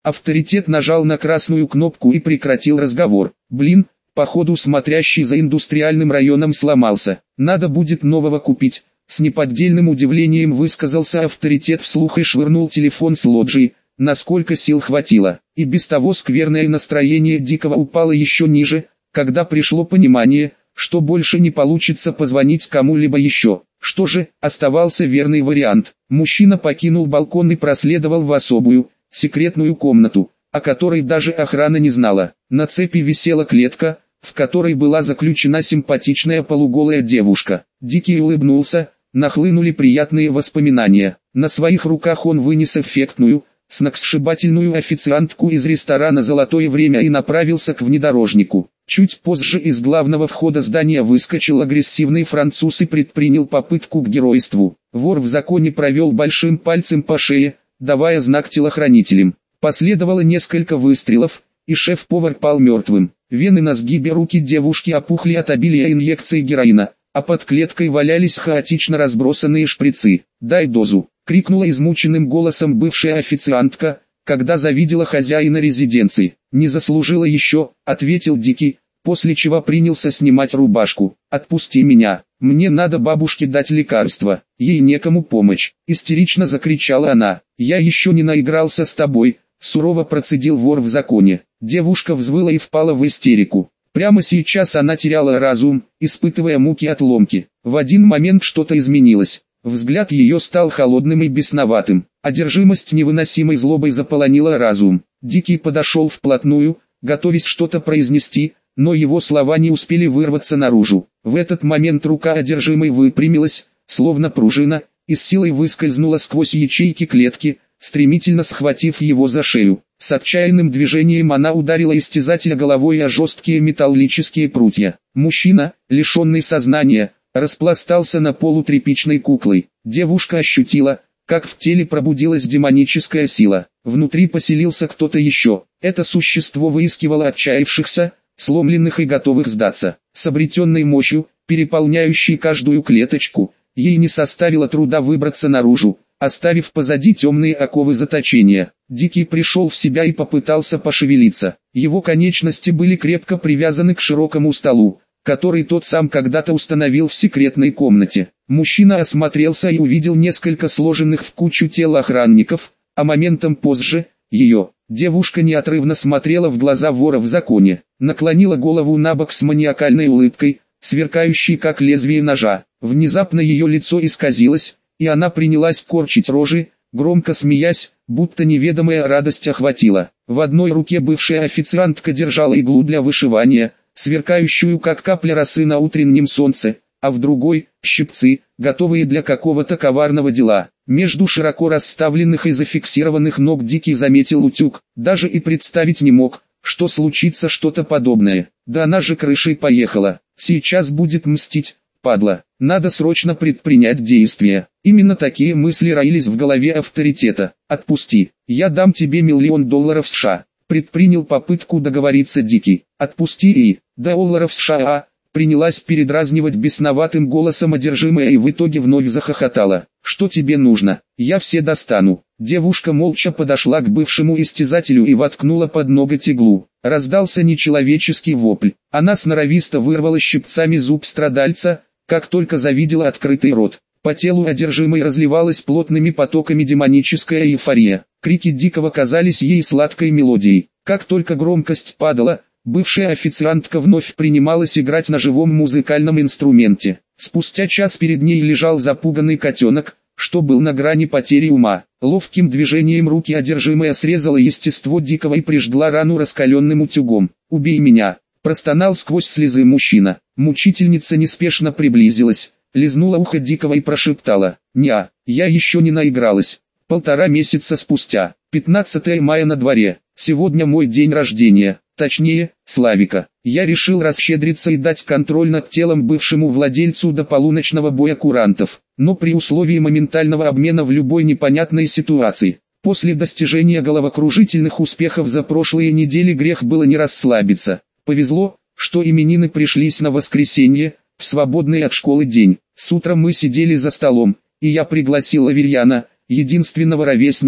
Авторитет нажал на красную кнопку и прекратил разговор. Блин, походу смотрящий за индустриальным районом сломался. Надо будет нового купить. С неподдельным удивлением высказался авторитет вслух и швырнул телефон с лоджии, насколько сил хватило. И без того скверное настроение Дикого упало еще ниже, когда пришло понимание, что больше не получится позвонить кому-либо еще. Что же, оставался верный вариант. Мужчина покинул балкон и проследовал в особую, секретную комнату, о которой даже охрана не знала. На цепи висела клетка, в которой была заключена симпатичная полуголая девушка. Дикий улыбнулся, нахлынули приятные воспоминания. На своих руках он вынес эффектную, сногсшибательную официантку из ресторана «Золотое время» и направился к внедорожнику. Чуть позже из главного входа здания выскочил агрессивный француз и предпринял попытку к геройству. Вор в законе провел большим пальцем по шее, давая знак телохранителям. Последовало несколько выстрелов, и шеф-повар пал мертвым. Вены на сгибе руки девушки опухли от обилия инъекций героина, а под клеткой валялись хаотично разбросанные шприцы. «Дай дозу!» — крикнула измученным голосом бывшая официантка, когда завидела хозяина резиденции. «Не заслужила еще», — ответил Дикий, после чего принялся снимать рубашку. «Отпусти меня, мне надо бабушке дать лекарство, ей некому помочь», — истерично закричала она. «Я еще не наигрался с тобой», — сурово процедил вор в законе. Девушка взвыла и впала в истерику. Прямо сейчас она теряла разум, испытывая муки от ломки. В один момент что-то изменилось. Взгляд ее стал холодным и бесноватым. Одержимость невыносимой злобой заполонила разум. Дикий подошел вплотную, готовясь что-то произнести, но его слова не успели вырваться наружу. В этот момент рука одержимой выпрямилась, словно пружина, и с силой выскользнула сквозь ячейки клетки, стремительно схватив его за шею. С отчаянным движением она ударила истязателя головой о жесткие металлические прутья. Мужчина, лишенный сознания, распластался на полу тряпичной куклой. Девушка ощутила, как в теле пробудилась демоническая сила. Внутри поселился кто-то еще. Это существо выискивало отчаявшихся, сломленных и готовых сдаться. С обретенной мощью, переполняющей каждую клеточку, ей не составило труда выбраться наружу, оставив позади темные оковы заточения. Дикий пришел в себя и попытался пошевелиться. Его конечности были крепко привязаны к широкому столу, который тот сам когда-то установил в секретной комнате. Мужчина осмотрелся и увидел несколько сложенных в кучу тел охранников, а моментом позже – ее. Девушка неотрывно смотрела в глаза вора в законе, наклонила голову набок с маниакальной улыбкой, сверкающей как лезвие ножа. Внезапно ее лицо исказилось, и она принялась корчить рожи, громко смеясь, будто неведомая радость охватила. В одной руке бывшая официантка держала иглу для вышивания, сверкающую как капля росы на утреннем солнце, а в другой – щипцы, готовые для какого-то коварного дела. Между широко расставленных и зафиксированных ног Дикий заметил утюг, даже и представить не мог, что случится что-то подобное. Да она же крышей поехала, сейчас будет мстить, падла, надо срочно предпринять действия. Именно такие мысли роились в голове авторитета. «Отпусти, я дам тебе $1 миллион США», предпринял попытку договориться Дикий. «Отпусти и $1 США», принялась передразнивать бесноватым голосом одержимая и в итоге вновь захохотала. «Что тебе нужно? Я все достану». Девушка молча подошла к бывшему истязателю и воткнула под ноготь иглу. Раздался нечеловеческий вопль. Она сноровисто вырвала щипцами зуб страдальца, как только завидела открытый рот. По телу одержимой разливалась плотными потоками демоническая эйфория. Крики Дикого казались ей сладкой мелодией. Как только громкость падала, бывшая официантка вновь принималась играть на живом музыкальном инструменте. Спустя час перед ней лежал запуганный котенок, что был на грани потери ума. Ловким движением руки одержимая срезала естество Дикого и прижгла рану раскаленным утюгом. «Убей меня!» – простонал сквозь слезы мужчина. Мучительница неспешно приблизилась, лизнула ухо Дикого и прошептала: «Ня, я еще не наигралась». 1,5 месяца спустя, 15 мая на дворе, сегодня мой день рождения, точнее, Славика. Я решил расщедриться и дать контроль над телом бывшему владельцу до полуночного боя курантов, но при условии моментального обмена в любой непонятной ситуации. После достижения головокружительных успехов за прошлые недели грех было не расслабиться. Повезло, что именины пришлись на воскресенье, в свободный от школы день. С утра мы сидели за столом, и я пригласил Аверьяна, единственного ровесника,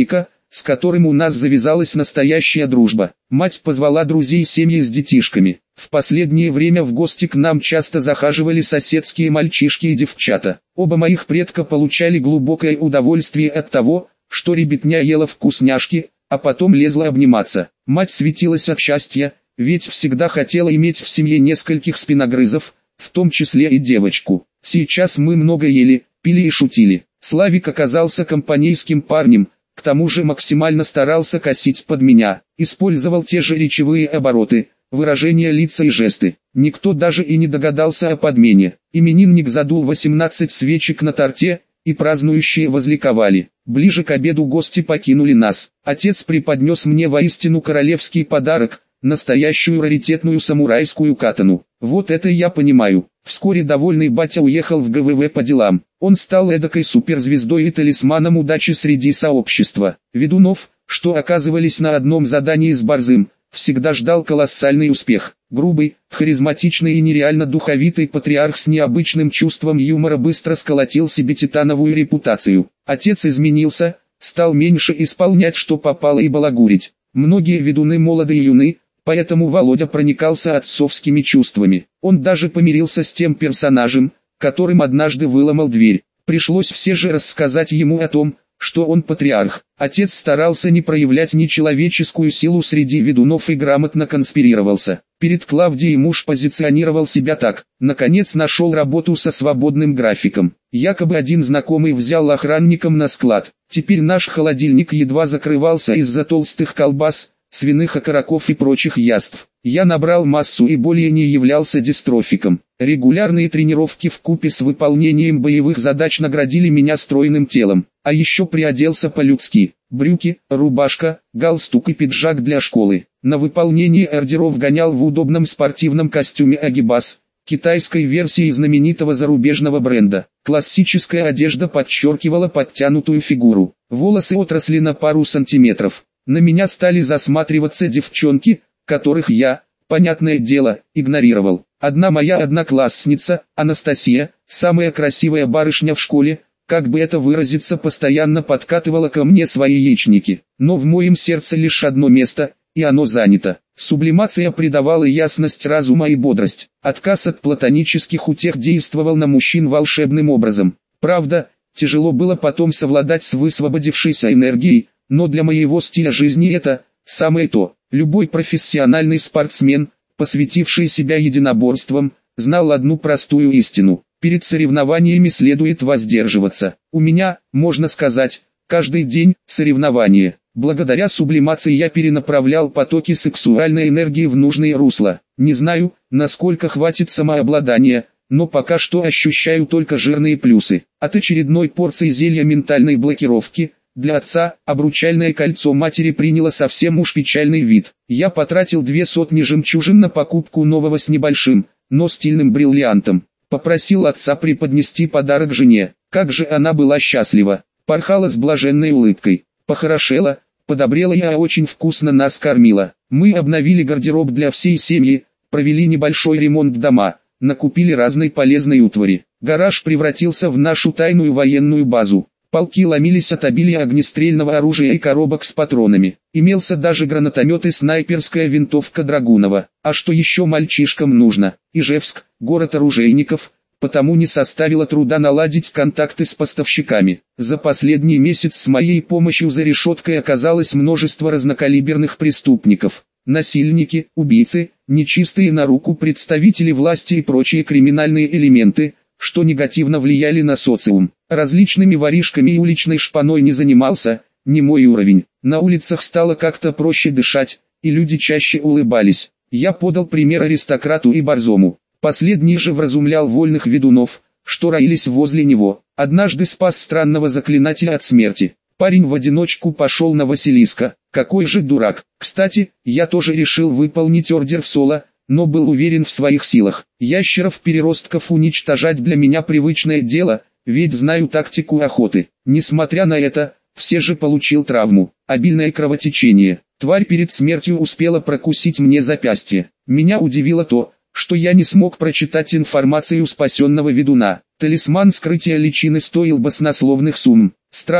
с которым у нас завязалась настоящая дружба. Мать позвала друзей семьи с детишками. В последнее время в гости к нам часто захаживали соседские мальчишки и девчата. Оба моих предка получали глубокое удовольствие от того, что ребятня ела вкусняшки, а потом лезла обниматься. Мать светилась от счастья, ведь всегда хотела иметь в семье нескольких спиногрызов, в том числе и девочку. Сейчас мы много ели, пили и шутили. Славик оказался компанейским парнем, к тому же максимально старался косить под меня, использовал те же речевые обороты, выражения лица и жесты. Никто даже и не догадался о подмене. Именинник задул 18 свечек на торте, и празднующие возликовали. Ближе к обеду гости покинули нас. Отец преподнес мне воистину королевский подарок, настоящую раритетную самурайскую катану. Вот это я понимаю. Вскоре довольный батя уехал в ГВВ по делам. Он стал эдакой суперзвездой и талисманом удачи среди сообщества. Ведунов, что оказывались на одном задании с Борзым, всегда ждал колоссальный успех. Грубый, харизматичный и нереально духовитый патриарх с необычным чувством юмора быстро сколотил себе титановую репутацию. Отец изменился, стал меньше исполнять что попало и балагурить. Многие ведуны молоды и юны, поэтому Володя проникался отцовскими чувствами. Он даже помирился с тем персонажем, которым однажды выломал дверь. Пришлось все же рассказать ему о том, что он патриарх. Отец старался не проявлять нечеловеческую силу среди ведунов и грамотно конспирировался. Перед Клавдией муж позиционировал себя так: наконец нашел работу со свободным графиком. Якобы один знакомый взял охранником на склад. Теперь наш холодильник едва закрывался из-за толстых колбас, свиных окороков и прочих яств. Я набрал массу и более не являлся дистрофиком. Регулярные тренировки вкупе с выполнением боевых задач наградили меня стройным телом. А еще приоделся по-людски. Брюки, рубашка, галстук и пиджак для школы. На выполнение ордеров гонял в удобном спортивном костюме Агибас, китайской версии знаменитого зарубежного бренда. Классическая одежда подчеркивала подтянутую фигуру. Волосы отросли на пару сантиметров. На меня стали засматриваться девчонки, которых я, понятное дело, игнорировал. Одна моя одноклассница, Анастасия, самая красивая барышня в школе, как бы это выразиться, постоянно подкатывала ко мне свои яичники. Но в моем сердце лишь одно место, и оно занято. Сублимация придавала ясность разума и бодрость. Отказ от платонических утех действовал на мужчин волшебным образом. Правда, тяжело было потом совладать с высвободившейся энергией, но для моего стиля жизни это самое то. Любой профессиональный спортсмен, посвятивший себя единоборствам, знал одну простую истину: перед соревнованиями следует воздерживаться. У меня, можно сказать, каждый день соревнования. Благодаря сублимации я перенаправлял потоки сексуальной энергии в нужные русла. Не знаю, насколько хватит самообладания, но пока что ощущаю только жирные плюсы. От очередной порции зелья ментальной блокировки для отца обручальное кольцо матери приняло совсем уж печальный вид. Я потратил 200 жемчужин на покупку нового с небольшим, но стильным бриллиантом. Попросил отца преподнести подарок жене. Как же она была счастлива, порхала с блаженной улыбкой. Похорошела, подобрела и очень вкусно нас кормила. Мы обновили гардероб для всей семьи, провели небольшой ремонт дома, накупили разной полезной утвари. Гараж превратился в нашу тайную военную базу. Полки ломились от обилия огнестрельного оружия и коробок с патронами. Имелся даже гранатомет и снайперская винтовка Драгунова. А что еще мальчишкам нужно? Ижевск, город оружейников, потому не составило труда наладить контакты с поставщиками. За последний месяц с моей помощью за решеткой оказалось множество разнокалиберных преступников. Насильники, убийцы, нечистые на руку представители власти и прочие криминальные элементы, что негативно влияли на социум. Различными воришками и уличной шпаной не занимался, не мой уровень. На улицах стало как-то проще дышать, и люди чаще улыбались. Я подал пример аристократу и Борзому. Последний же вразумлял вольных ведунов, что роились возле него. Однажды спас странного заклинателя от смерти. Парень в одиночку пошел на Василиска. Какой же дурак. Кстати, я тоже решил выполнить ордер в соло, но был уверен в своих силах. Ящеров-переростков уничтожать для меня привычное дело, ведь знаю тактику охоты. Несмотря на это, все же получил травму. Обильное кровотечение. Тварь перед смертью успела прокусить мне запястье. Меня удивило то, что я не смог прочитать информацию спасенного ведуна. Талисман скрытия личины стоил баснословных сумм. Странно,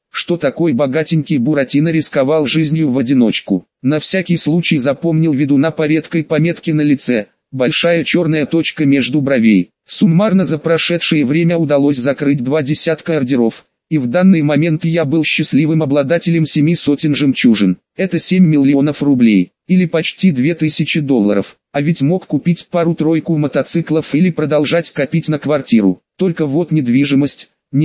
что такой богатенький Буратино рисковал жизнью в одиночку. На всякий случай запомнил ведуна по редкой пометке на лице, большая черная точка между бровей. Суммарно за прошедшее время удалось закрыть 20 ордеров, и в данный момент я был счастливым обладателем 7 сотен жемчужин. Это 7 миллионов рублей, или почти $2000. А ведь мог купить пару-тройку мотоциклов или продолжать копить на квартиру. Только вот недвижимость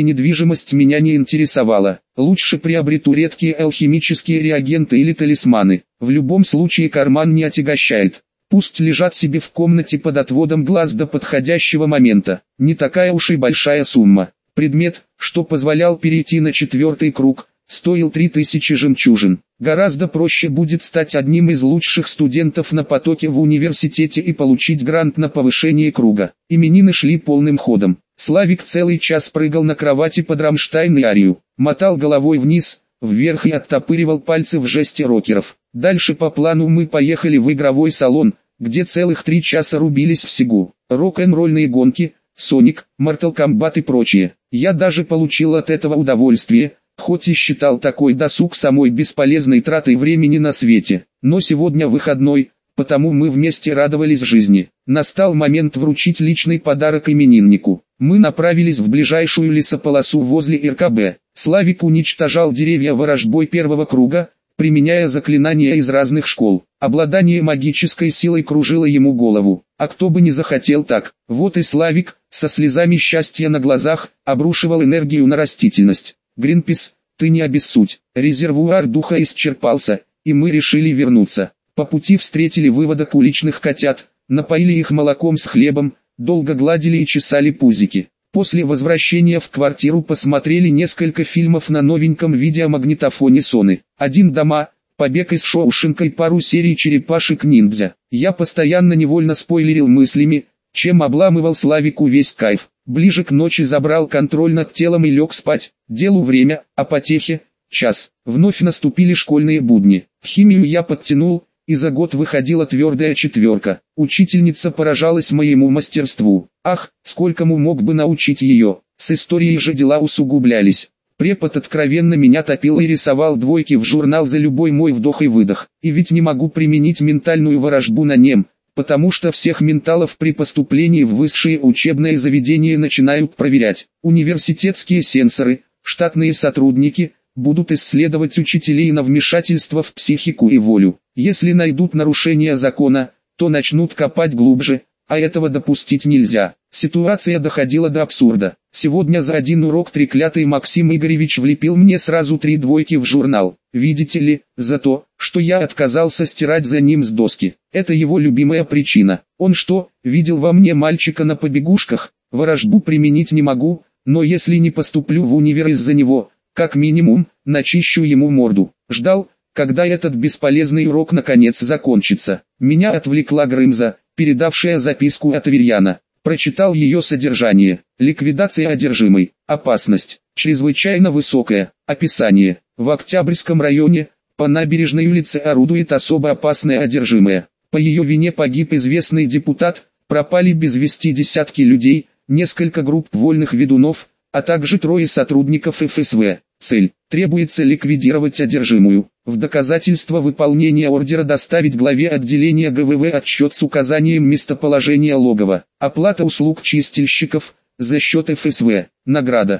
меня не интересовала. Лучше приобрету редкие алхимические реагенты или талисманы. В любом случае карман не отягощает. Пусть лежат себе в комнате под отводом глаз до подходящего момента. Не такая уж и большая сумма. Предмет, что позволял перейти на 4-й круг, стоил 3000 жемчужин. Гораздо проще будет стать одним из лучших студентов на потоке в университете и получить грант на повышение круга. Именины шли полным ходом. Славик целый час прыгал на кровати под Рамштайн и Арию, мотал головой вниз, вверх и оттопыривал пальцы в жесте рокеров. Дальше по плану мы поехали в игровой салон, где целых 3 часа рубились в Сегу. Рок-н-ролльные гонки, Соник, Mortal Kombat и прочее. Я даже получил от этого удовольствие, хоть и считал такой досуг самой бесполезной тратой времени на свете. Но сегодня выходной, потому мы вместе радовались жизни. Настал момент вручить личный подарок имениннику. Мы направились в ближайшую лесополосу возле РКБ. Славик уничтожал деревья ворожбой первого круга, применяя заклинания из разных школ. Обладание магической силой кружило ему голову. А кто бы не захотел так. Вот и Славик, со слезами счастья на глазах, обрушивал энергию на растительность. «Гринпис, ты не обессудь». Резервуар духа исчерпался, и мы решили вернуться. По пути встретили выводок уличных котят, напоили их молоком с хлебом, долго гладили и чесали пузики. После возвращения в квартиру посмотрели несколько фильмов на новеньком видеомагнитофоне Sony. «Один дома», «Побег из Шоушенка» и пару серий «Черепашек-ниндзя». Я постоянно невольно спойлерил мыслями, чем обламывал Славику весь кайф. Ближе к ночи забрал контроль над телом и лег спать. Делу время, а потехе – час. Вновь наступили школьные будни. Химию я подтянул, и за год выходила твердая 4. Учительница поражалась моему мастерству. Ах, сколькому мог бы научить ее. С историей же дела усугублялись. Препод откровенно меня топил и рисовал двойки в журнал за любой мой вдох и выдох. И ведь не могу применить ментальную ворожбу на нем, потому что всех менталов при поступлении в высшие учебные заведения начинают проверять. Университетские сенсоры, штатные сотрудники, будут исследовать учителей на вмешательство в психику и волю. Если найдут нарушение закона, то начнут копать глубже, а этого допустить нельзя. Ситуация доходила до абсурда. Сегодня за один урок треклятый Максим Игоревич влепил мне сразу 3 двойки в журнал. Видите ли, за то, что я отказался стирать за ним с доски. Это его любимая причина. Он что, видел во мне мальчика на побегушках? Ворожбу применить не могу, но если не поступлю в универ из-за него, как минимум, начищу ему морду. Ждал, когда этот бесполезный урок наконец закончится. Меня отвлекла Грымза, передавшая записку от Аверьяна. Прочитал ее содержание. Ликвидация одержимой. Опасность. Чрезвычайно высокая. Описание. В Октябрьском районе, по набережной улице орудует особо опасная одержимая. По ее вине погиб известный депутат, пропали без вести десятки людей, несколько групп вольных ведунов, а также 3 сотрудников ФСВ. Цель. Требуется ликвидировать одержимую. В доказательство выполнения ордера доставить главе отделения ГВВ отчет с указанием местоположения логова. Оплата услуг чистильщиков, за счет ФСВ. Награда.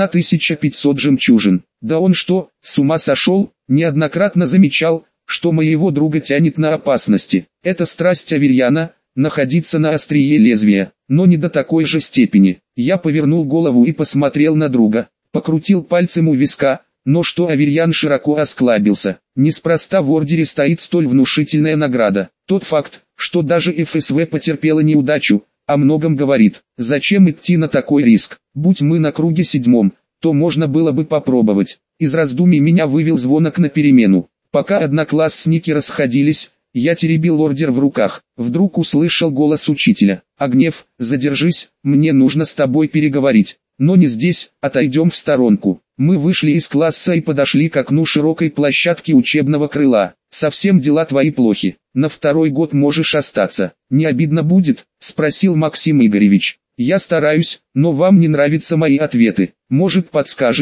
1500 жемчужин. Да он что, с ума сошел? Неоднократно замечал, что моего друга тянет на опасности. Это страсть Аверьяна, находиться на острие лезвия, но не до такой же степени. Я повернул голову и посмотрел на друга. Покрутил пальцем у виска, но что Аверьян широко осклабился. Неспроста в ордере стоит столь внушительная награда. Тот факт, что даже ФСВ потерпела неудачу, о многом говорит. Зачем идти на такой риск? Будь мы на круге 7, то можно было бы попробовать. Из раздумий меня вывел звонок на перемену. Пока одноклассники расходились, я теребил ордер в руках. Вдруг услышал голос учителя. «Огнев, задержись, мне нужно с тобой переговорить». Но не здесь, отойдем в сторонку. Мы вышли из класса и подошли к окну широкой площадки учебного крыла. «Совсем дела твои плохи. На 2-й год можешь остаться. Не обидно будет?» – спросил Максим Игоревич. «Я стараюсь, но вам не нравятся мои ответы. Может, подскажете,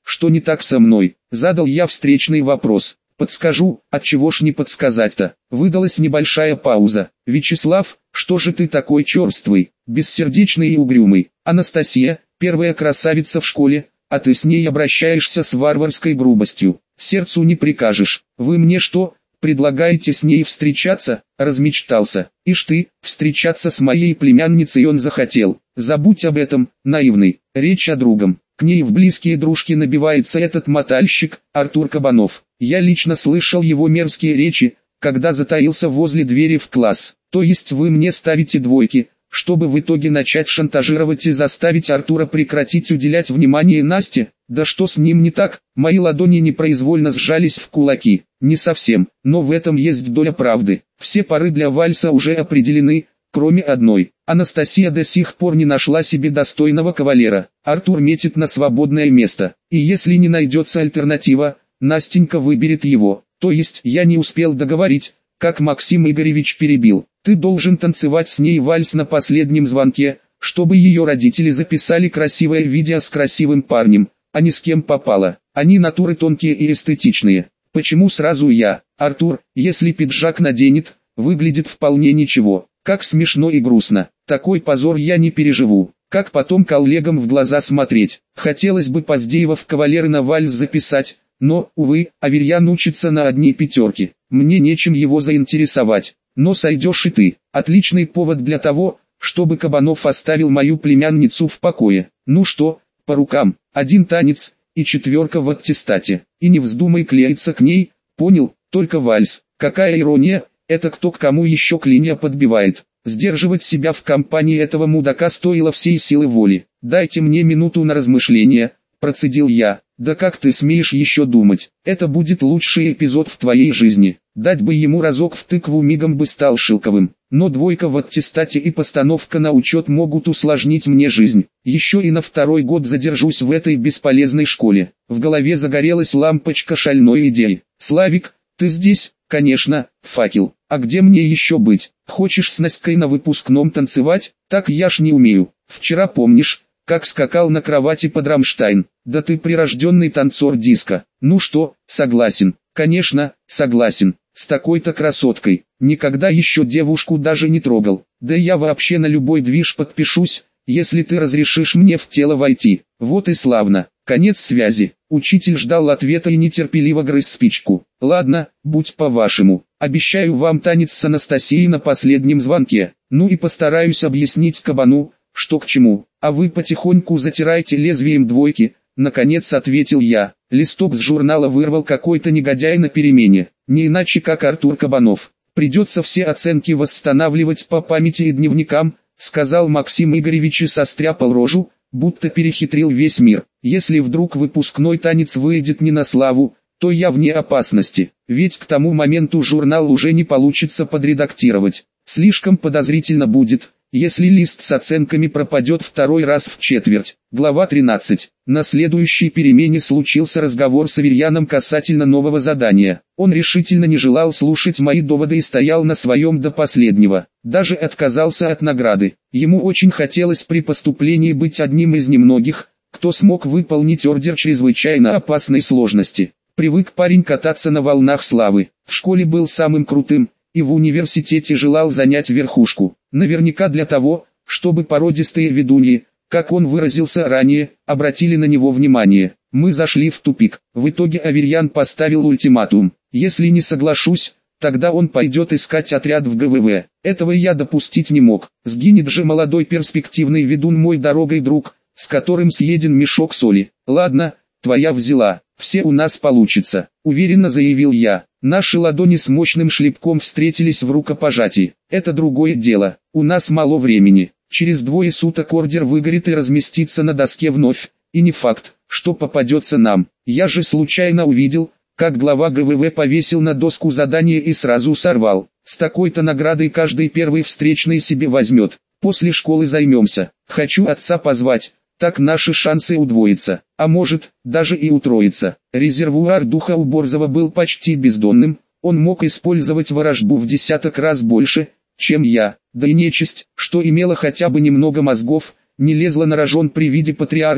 что не так со мной? Задал я встречный вопрос. Подскажу, отчего ж не подсказать-то? Выдалась небольшая пауза. Вячеслав, что же ты такой черствый, бессердечный и угрюмый? Анастасия, первая красавица в школе, а ты с ней обращаешься с варварской грубостью. Сердцу не прикажешь. Вы мне что, предлагаете с ней встречаться? Размечтался. Ишь ты, встречаться с моей племянницей он захотел. Забудь об этом, наивный. Речь о другом. К ней в близкие дружки набивается этот мотальщик, Артур Кабанов. Я лично слышал его мерзкие речи, когда затаился возле двери в класс. То есть вы мне ставите двойки, чтобы в итоге начать шантажировать и заставить Артура прекратить уделять внимание Насте? Да что с ним не так? Мои ладони непроизвольно сжались в кулаки. Не совсем, но в этом есть доля правды. Все пары для вальса уже определены, кроме одной. Анастасия до сих пор не нашла себе достойного кавалера. Артур метит на свободное место. И если не найдется альтернатива, Настенька выберет его. То есть я не успел договорить, как Максим Игоревич перебил. Ты должен танцевать с ней вальс на последнем звонке, чтобы ее родители записали красивое видео с красивым парнем, а не с кем попало. Они натуры тонкие и эстетичные. Почему сразу я? Артур, если пиджак наденет, выглядит вполне ничего. Как смешно и грустно. Такой позор я не переживу. Как потом коллегам в глаза смотреть? Хотелось бы Поздеева в кавалеры на вальс записать, но, увы, Аверьян учится на одни пятерки. Мне нечем его заинтересовать. Но сойдешь и ты. Отличный повод для того, чтобы Кабанов оставил мою племянницу в покое. Ну что, по рукам, один танец, и 4 в аттестате. И не вздумай клеиться к ней, понял, только вальс. Какая ирония, это кто к кому еще клинья подбивает. Сдерживать себя в компании этого мудака стоило всей силы воли. Дайте мне минуту на размышление, процедил я. Да как ты смеешь еще думать? Это будет лучший эпизод в твоей жизни. Дать бы ему разок в тыкву, мигом бы стал шелковым. Но 2 в аттестате и постановка на учет могут усложнить мне жизнь. Еще и на 2-й год задержусь в этой бесполезной школе. В голове загорелась лампочка шальной идеи. Славик, ты здесь? Конечно, факел. А где мне еще быть? Хочешь с Настей на выпускном танцевать? Так я ж не умею. Вчера помнишь, как скакал на кровати под Рамштайн? Да ты прирожденный танцор диско. Ну что, согласен? Конечно, согласен. С такой-то красоткой. Никогда еще девушку даже не трогал. Да я вообще на любой движ подпишусь, если ты разрешишь мне в тело войти. Вот и славно. Конец связи. Учитель ждал ответа и нетерпеливо грыз спичку. Ладно, будь по-вашему. Обещаю вам танец с Анастасией на последнем звонке. Ну и постараюсь объяснить Кабану, что к чему. А вы потихоньку затирайте лезвием двойки. Наконец ответил я. Листок с журнала вырвал какой-то негодяй на перемене. Не иначе как Артур Кабанов. Придется все оценки восстанавливать по памяти и дневникам, сказал Максим Игоревич и состряпал рожу, будто перехитрил весь мир. Если вдруг выпускной танец выйдет не на славу, то я вне опасности. Ведь к тому моменту журнал уже не получится подредактировать. Слишком подозрительно будет, если лист с оценками пропадет 2-й раз в четверть. Глава 13. На следующей перемене случился разговор с Аверьяном касательно нового задания. Он решительно не желал слушать мои доводы и стоял на своем до последнего. Даже отказался от награды. Ему очень хотелось при поступлении быть одним из немногих, кто смог выполнить ордер чрезвычайно опасной сложности. Привык парень кататься на волнах славы. В школе был самым крутым, и в университете желал занять верхушку. Наверняка для того, чтобы породистые ведуньи, как он выразился ранее, обратили на него внимание. Мы зашли в тупик. В итоге Аверьян поставил ультиматум. Если не соглашусь, тогда он пойдет искать отряд в ГВВ. Этого я допустить не мог. Сгинет же молодой перспективный ведун, мой дорогой друг, с которым съеден мешок соли. Ладно, твоя взяла. Все у нас получится, уверенно заявил я. Наши ладони с мощным шлепком встретились в рукопожатии. Это другое дело, у нас мало времени. Через 2 суток ордер выгорит и разместится на доске вновь. И не факт, что попадется нам. Я же случайно увидел, как глава ГВВ повесил на доску задание и сразу сорвал. С такой-то наградой каждый первый встречный себе возьмет. После школы займемся. Хочу отца позвать. Так наши шансы удвоятся, а может, даже и утроятся. Резервуар духа у Борзова был почти бездонным, он мог использовать ворожбу в 10 раз больше, чем я. Да и нечисть, что имела хотя бы немного мозгов, не лезла на рожон при виде патриарха,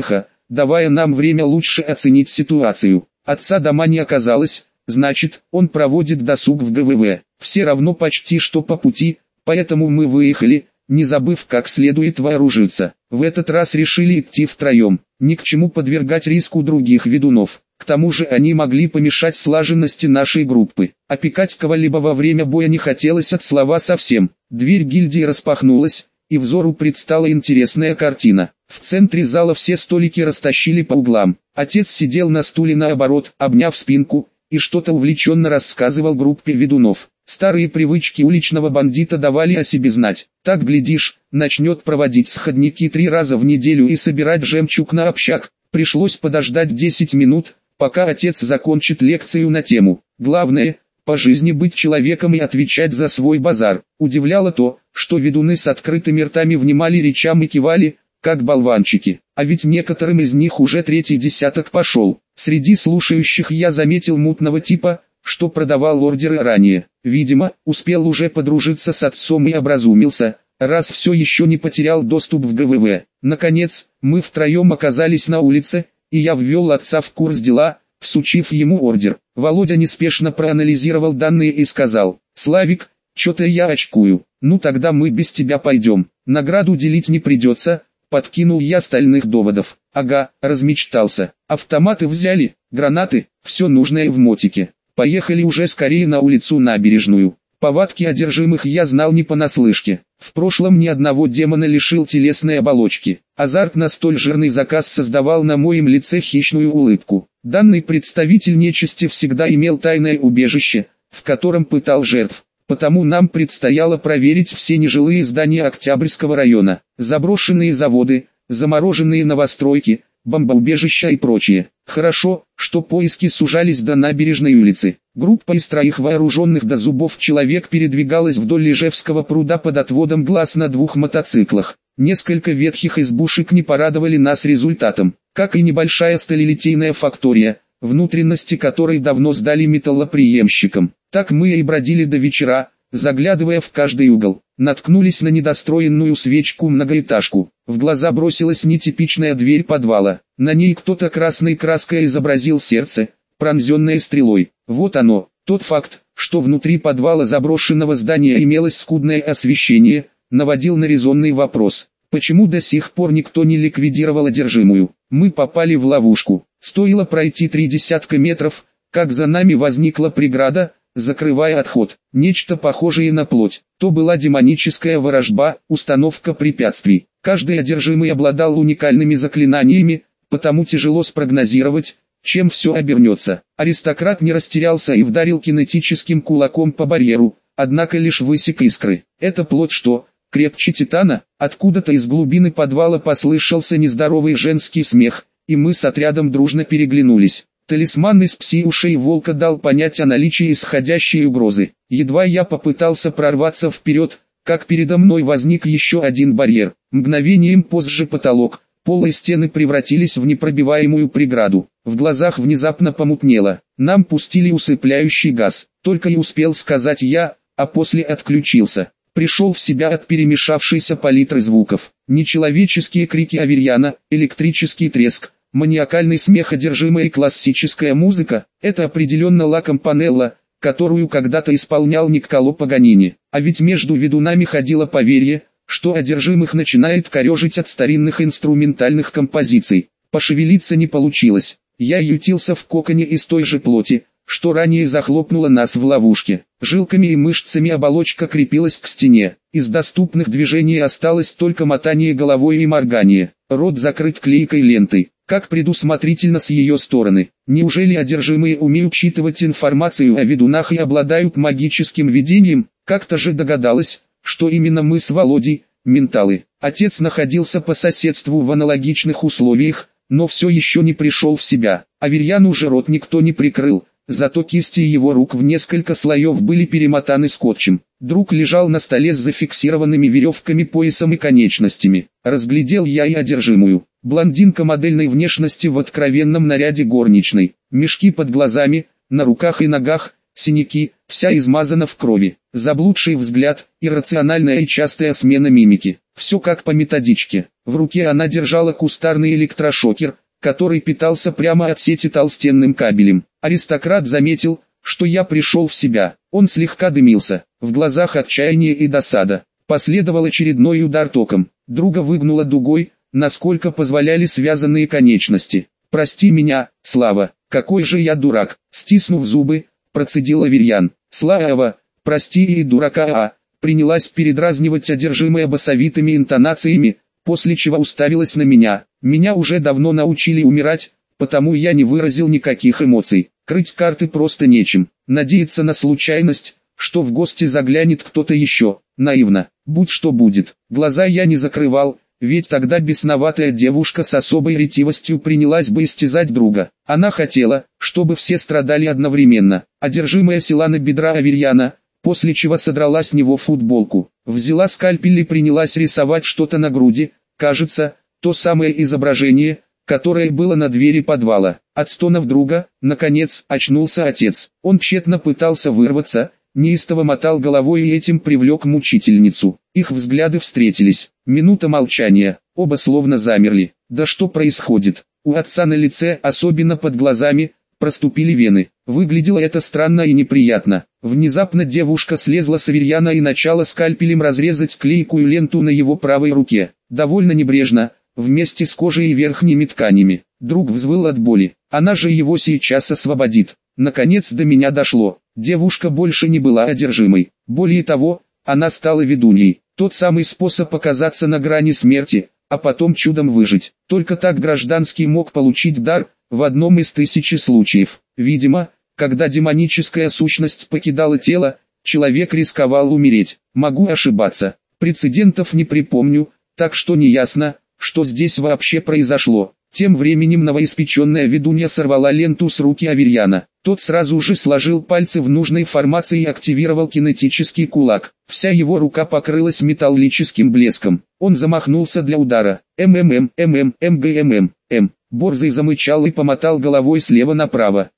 давая нам время лучше оценить ситуацию. Отца дома не оказалось, значит, он проводит досуг в ГВВ. Все равно почти что по пути, поэтому мы выехали, не забыв как следует вооружиться. В этот раз решили идти втроем, ни к чему подвергать риску других ведунов. К тому же они могли помешать слаженности нашей группы. Опекать кого-либо во время боя не хотелось от слова совсем. Дверь гильдии распахнулась, и взору предстала интересная картина. В центре зала все столики растащили по углам. Отец сидел на стуле наоборот, обняв спинку, и что-то увлеченно рассказывал группе ведунов. Старые привычки уличного бандита давали о себе знать. Так, глядишь, начнет проводить сходники 3 раза в неделю и собирать жемчуг на общак. Пришлось подождать 10 минут, пока отец закончит лекцию на тему. Главное, по жизни быть человеком и отвечать за свой базар. Удивляло то, что ведуны с открытыми ртами внимали речам и кивали, как болванчики. А ведь некоторым из них уже 3-й десяток пошел. Среди слушающих я заметил мутного типа, что продавал ордеры ранее. Видимо, успел уже подружиться с отцом и образумился, раз все еще не потерял доступ в ГВВ. Наконец, мы втроем оказались на улице, и я ввел отца в курс дела, всучив ему ордер. Володя неспешно проанализировал данные и сказал: «Славик, что-то я очкую, ну тогда мы без тебя пойдем, награду делить не придется». Подкинул я стальных доводов. Ага, размечтался. Автоматы взяли, гранаты, все нужное в мотике. Поехали уже скорее на улицу Набережную. Повадки одержимых я знал не понаслышке. В прошлом ни одного демона лишил телесной оболочки. Азарт на столь жирный заказ создавал на моем лице хищную улыбку. Данный представитель нечисти всегда имел тайное убежище, в котором пытал жертв. Потому нам предстояло проверить все нежилые здания Октябрьского района, заброшенные заводы, замороженные новостройки, бомбоубежища и прочее. Хорошо, что поиски сужались до Набережной улицы. Группа из 3 вооруженных до зубов человек передвигалась вдоль Ижевского пруда под отводом глаз на 2 мотоциклах. Несколько ветхих избушек не порадовали нас результатом, как и небольшая сталелитейная фактория, внутренности которой давно сдали металлоприемщикам. Так мы и бродили до вечера, заглядывая в каждый угол. Наткнулись на недостроенную свечку-многоэтажку. В глаза бросилась нетипичная дверь подвала. На ней кто-то красной краской изобразил сердце, пронзенное стрелой. Вот оно, тот факт, что внутри подвала заброшенного здания имелось скудное освещение, наводил на резонный вопрос. Почему до сих пор никто не ликвидировал одержимую? Мы попали в ловушку. Стоило пройти 30 метров, как за нами возникла преграда, закрывая отход. Нечто похожее на плоть. То была демоническая ворожба, установка препятствий. Каждый одержимый обладал уникальными заклинаниями, потому тяжело спрогнозировать, чем все обернется. Аристократ не растерялся и вдарил кинетическим кулаком по барьеру, однако лишь высек искры. Это плоть что? Крепче титана? Откуда-то из глубины подвала послышался нездоровый женский смех, и мы с отрядом дружно переглянулись. Талисман из пси-ушей волка дал понять о наличии исходящей угрозы. Едва я попытался прорваться вперед, как передо мной возник еще один барьер. Мгновением позже потолок, пол и стены превратились в непробиваемую преграду. В глазах внезапно помутнело. Нам пустили усыпляющий газ. Только и успел сказать я, а после отключился. Пришел в себя от перемешавшейся палитры звуков. Нечеловеческие крики Аверьяна, электрический треск, маниакальный смех одержимой и классическая музыка – это определенно ла кампанелла, которую когда-то исполнял Никколо Паганини. А ведь между ведунами ходило поверье, что одержимых начинает корежить от старинных инструментальных композиций. Пошевелиться не получилось. Я ютился в коконе из той же плоти, что ранее захлопнуло нас в ловушке. Жилками и мышцами оболочка крепилась к стене. Из доступных движений осталось только мотание головой и моргание. Рот закрыт клейкой лентой. Как предусмотрительно с ее стороны. Неужели одержимые умеют считывать информацию о ведунах и обладают магическим видением? Как-то же догадалась, что именно мы с Володей, менталы. Отец находился по соседству в аналогичных условиях, но все еще не пришел в себя. Аверьяну же рот никто не прикрыл, зато кисти его рук в несколько слоев были перемотаны скотчем. Друг лежал на столе с зафиксированными веревками поясом и конечностями. Разглядел я и одержимую. Блондинка модельной внешности в откровенном наряде горничной. Мешки под глазами, на руках и ногах, синяки, вся измазана в крови. Заблудший взгляд, иррациональная и частая смена мимики. Все как по методичке. В руке она держала кустарный электрошокер, который питался прямо от сети толстенным кабелем. Аристократ заметил, что я пришел в себя. Он слегка дымился, в глазах отчаяние и досада. Последовал очередной удар током. Друга выгнуло дугой, насколько позволяли связанные конечности. «Прости меня, Слава, какой же я дурак!» Стиснув зубы, процедил Аверьян. «Слава, прости и дурака, принялась передразнивать одержимая басовитыми интонациями, после чего уставилась на меня. Меня уже давно научили умирать, потому я не выразил никаких эмоций. Крыть карты просто нечем. Надеяться на случайность, что в гости заглянет кто-то еще. Наивно. Будь что будет. Глаза я не закрывал, ведь тогда бесноватая девушка с особой ретивостью принялась бы истязать друга. Она хотела, чтобы все страдали одновременно. Одержимая села на бедра Аверьяна, после чего содрала с него футболку. Взяла скальпель и принялась рисовать что-то на груди, кажется, то самое изображение, которое было на двери подвала. От стонов друга, наконец, очнулся отец. Он тщетно пытался вырваться, неистово мотал головой и этим привлек мучительницу. Их взгляды встретились. Минута молчания, оба словно замерли. Да что происходит? У отца на лице, особенно под глазами, проступили вены. Выглядело это странно и неприятно. Внезапно девушка слезла с Аверьяна и начала скальпелем разрезать клейкую ленту на его правой руке. Довольно небрежно, вместе с кожей и верхними тканями. Друг взвыл от боли. Она же его сейчас освободит. Наконец до меня дошло. Девушка больше не была одержимой. Более того, она стала ведуньей. Тот самый способ оказаться на грани смерти, а потом чудом выжить. Только так гражданский мог получить дар, в одном из 1000 случаев. Видимо, когда демоническая сущность покидала тело, человек рисковал умереть. Могу ошибаться. Прецедентов не припомню, так что неясно, что здесь вообще произошло. Тем временем новоиспеченная ведунья сорвала ленту с руки Аверьяна. Тот сразу же сложил пальцы в нужной формации и активировал кинетический кулак. Вся его рука покрылась металлическим блеском. Он замахнулся для удара. МГММ. Борзый замычал и помотал головой слева направо.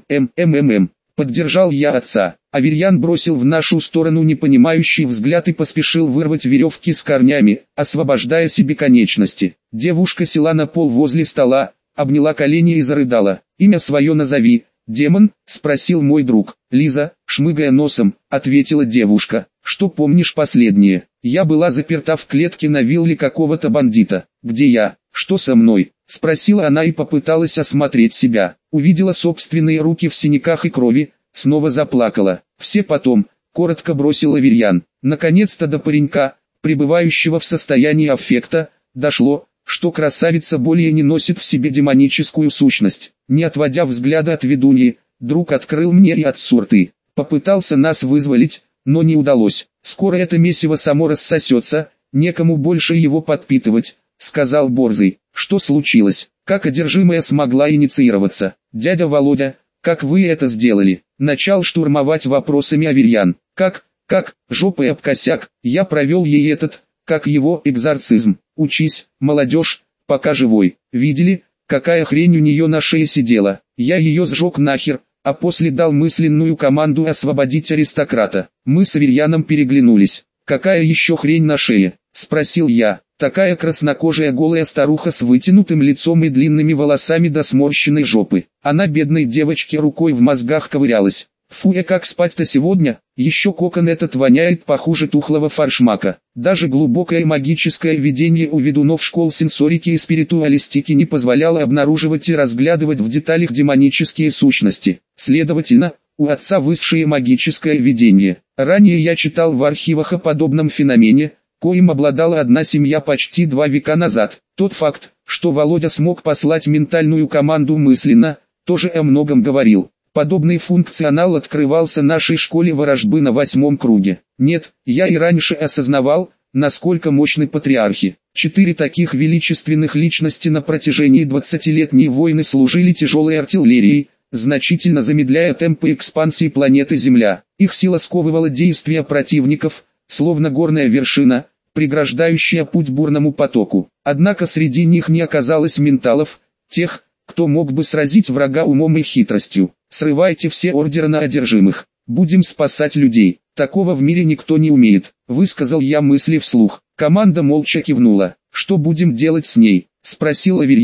МММ. Поддержал я отца. Аверьян бросил в нашу сторону непонимающий взгляд и поспешил вырвать веревки с корнями, освобождая себе конечности. Девушка села на пол возле стола, обняла колени и зарыдала. «Имя свое назови, демон?» — спросил мой друг. «Лиза», шмыгая носом, ответила девушка. «Что помнишь последнее?» «Я была заперта в клетке на вилле какого-то бандита». «Где я? Что со мной?» — спросила она и попыталась осмотреть себя. Увидела собственные руки в синяках и крови, снова заплакала. «Все потом», — коротко бросил Аверьян. Наконец-то до паренька, пребывающего в состоянии аффекта, дошло, что красавица более не носит в себе демоническую сущность. Не отводя взгляда от ведуньи, друг открыл мне и отцу рты. Попытался нас вызволить, но не удалось. «Скоро это месиво само рассосется, некому больше его подпитывать», — сказал Борзый. «Что случилось? Как одержимая смогла инициироваться?» «Дядя Володя, как вы это сделали?» Начал штурмовать вопросами Аверьян. «Как, жопой об косяк, я провел ей этот, как его, экзорцизм. Учись, молодежь, пока живой. Видели, какая хрень у нее на шее сидела? Я ее сжег нахер, а после дал мысленную команду освободить аристократа». Мы с Аверьяном переглянулись. «Какая еще хрень на шее?» — спросил я. «Такая краснокожая голая старуха с вытянутым лицом и длинными волосами до сморщенной жопы. Она бедной девочке рукой в мозгах ковырялась. Фу, как спать-то сегодня? Еще кокон этот воняет похуже тухлого форшмака. Даже глубокое магическое видение у ведунов школ сенсорики и спиритуалистики не позволяло обнаруживать и разглядывать в деталях демонические сущности. Следовательно, у отца высшее магическое видение. Ранее я читал в архивах о подобном феномене, коим обладала одна семья почти 2 века назад. Тот факт, что Володя смог послать ментальную команду мысленно, тоже о многом говорил. Подобный функционал открывался нашей школе ворожбы на 8-м круге. Нет, я и раньше осознавал, насколько мощны патриархи. 4 таких величественных личности на протяжении 20-летней войны служили тяжелой артиллерией, значительно замедляя темпы экспансии планеты Земля. Их сила сковывала действия противников, словно горная вершина, преграждающая путь бурному потоку. Однако среди них не оказалось менталов, тех, кто мог бы сразить врага умом и хитростью. «Срывайте все ордеры на одержимых. Будем спасать людей. Такого в мире никто не умеет», — высказал я мысли вслух. Команда молча кивнула. «Что будем делать с ней?» — спросил Аверьян.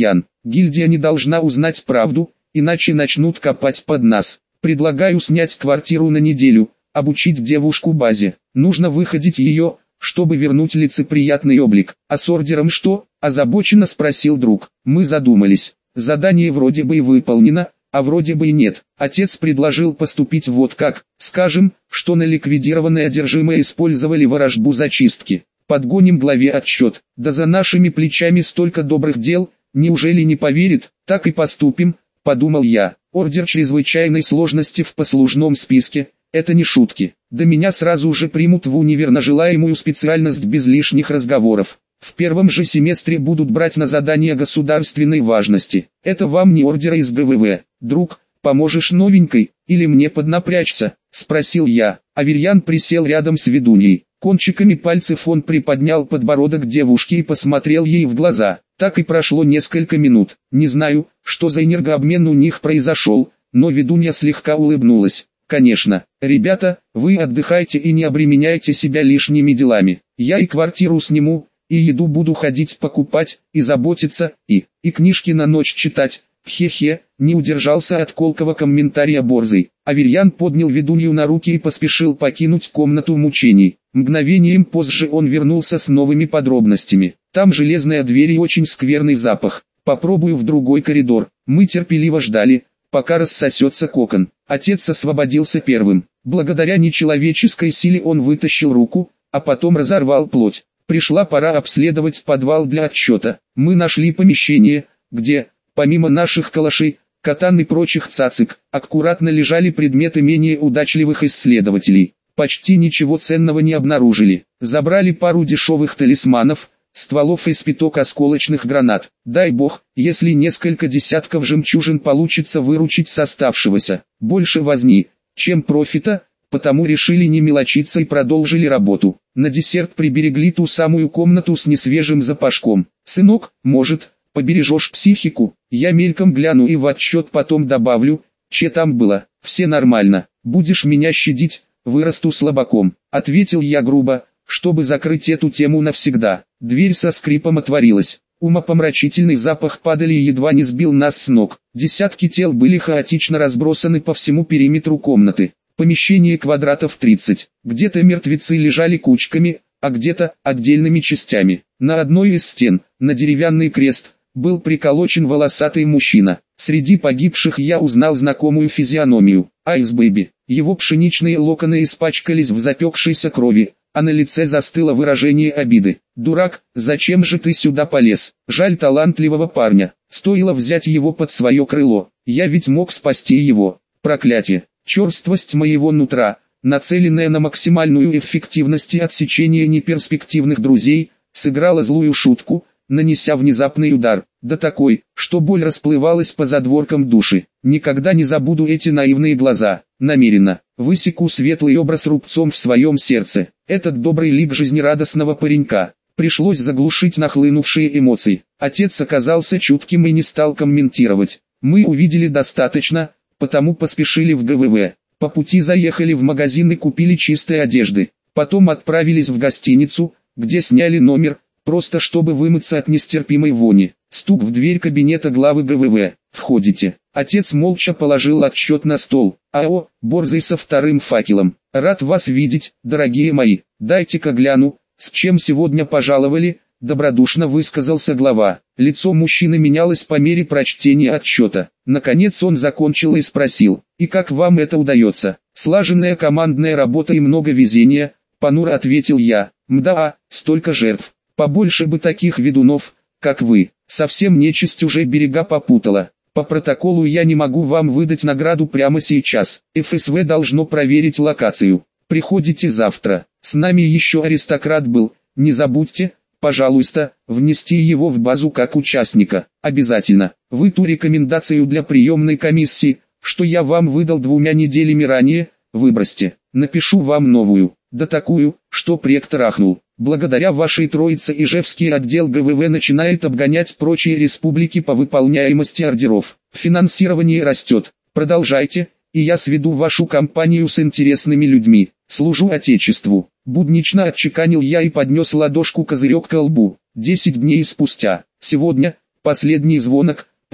Гильдия не должна узнать правду, иначе начнут копать под нас. Предлагаю снять квартиру на неделю, обучить девушку базе. Нужно выходить ее, чтобы вернуть лицеприятный облик. А с ордером что? Озабоченно спросил друг. Мы задумались. Задание вроде бы и выполнено, а вроде бы и нет. Отец предложил поступить вот как. Скажем, что на ликвидированные одержимые использовали ворожбу зачистки. Подгоним главе отчет. Да за нашими плечами столько добрых дел, неужели не поверит? Так и поступим, подумал я. Ордер чрезвычайной сложности в послужном списке. Это не шутки. Да меня сразу же примут в универ на желаемую специальность без лишних разговоров. В первом же семестре будут брать на задания государственной важности. Это вам не ордера из ГВВ. Друг, поможешь новенькой, или мне поднапрячься? Спросил я. Аверьян присел рядом с ведуньей. Кончиками пальцев он приподнял подбородок девушки и посмотрел ей в глаза. Так и прошло несколько минут. Не знаю, что за энергообмен у них произошел, но ведунья слегка улыбнулась. Конечно, ребята, вы отдыхайте и не обременяйте себя лишними делами. Я и квартиру сниму, и еду буду ходить покупать, и заботиться, и книжки на ночь читать. Хе-хе, не удержался от колкого комментария Борзый. Аверьян поднял ведунью на руки и поспешил покинуть комнату мучений. Мгновением позже он вернулся с новыми подробностями. Там железная дверь и очень скверный запах. Попробую в другой коридор. Мы терпеливо ждали, пока рассосется кокон. Отец освободился первым. Благодаря нечеловеческой силе он вытащил руку, а потом разорвал плоть. Пришла пора обследовать подвал для отчета. Мы нашли помещение, где, помимо наших калашей, катан и прочих цацик, аккуратно лежали предметы менее удачливых исследователей. Почти ничего ценного не обнаружили. Забрали пару дешевых талисманов, стволов и спиток осколочных гранат. Дай бог, если несколько десятков жемчужин получится выручить с оставшегося. Больше возни, чем профита, потому решили не мелочиться и продолжили работу. На десерт приберегли ту самую комнату с несвежим запашком. Сынок, может, побережешь психику? Я мельком гляну и в отчет потом добавлю, че там было. Все нормально. Будешь меня щадить, вырасту слабаком. Ответил я грубо, чтобы закрыть эту тему навсегда. Дверь со скрипом отворилась. Умопомрачительный запах падали едва не сбил нас с ног. Десятки тел были хаотично разбросаны по всему периметру комнаты. Помещение квадратов 30. Где-то мертвецы лежали кучками, а где-то отдельными частями. На одной из стен, на деревянный крест, был приколочен волосатый мужчина. Среди погибших я узнал знакомую физиономию. Айс Бэби. Его пшеничные локоны испачкались в запекшейся крови, а на лице застыло выражение обиды. «Дурак, зачем же ты сюда полез? Жаль талантливого парня. Стоило взять его под свое крыло. Я ведь мог спасти его. Проклятие. Черствость моего нутра, нацеленная на максимальную эффективность и отсечение неперспективных друзей, сыграла злую шутку, нанеся внезапный удар, да такой, что боль расплывалась по задворкам души. Никогда не забуду эти наивные глаза. Намеренно высеку светлый образ рубцом в своем сердце. Этот добрый лик жизнерадостного паренька. Пришлось заглушить нахлынувшие эмоции. Отец оказался чутким и не стал комментировать. Мы увидели достаточно, потому поспешили в ГВВ. По пути заехали в магазин и купили чистой одежды. Потом отправились в гостиницу, где сняли номер, просто чтобы вымыться от нестерпимой вони. Стук в дверь кабинета главы ГВВ. «Входите». Отец молча положил отчет на стол. «АО, Борзый со вторым факелом. Рад вас видеть, дорогие мои. Дайте-ка гляну, с чем сегодня пожаловали», — добродушно высказался глава. Лицо мужчины менялось по мере прочтения отчета. Наконец он закончил и спросил: «И как вам это удается?» «Слаженная командная работа и много везения», — понуро ответил я. «Мда, столько жертв. Побольше бы таких ведунов, как вы. Совсем нечисть уже берега попутала. По протоколу я не могу вам выдать награду прямо сейчас. ФСВ должно проверить локацию. Приходите завтра. С нами еще аристократ был, не забудьте, пожалуйста, внести его в базу как участника. Обязательно. Вы ту рекомендацию для приемной комиссии, что я вам выдал 2 неделями ранее, выбросьте. Напишу вам новую, да такую, что пректор ахнул. Благодаря вашей троице Ижевский отдел ГВВ начинает обгонять прочие республики по выполняемости ордеров. Финансирование растет. Продолжайте, и я сведу вашу компанию с интересными людьми. Служу Отечеству». Буднично отчеканил я и поднес ладошку козырек ко лбу. 10 дней спустя. Сегодня, последний звонок,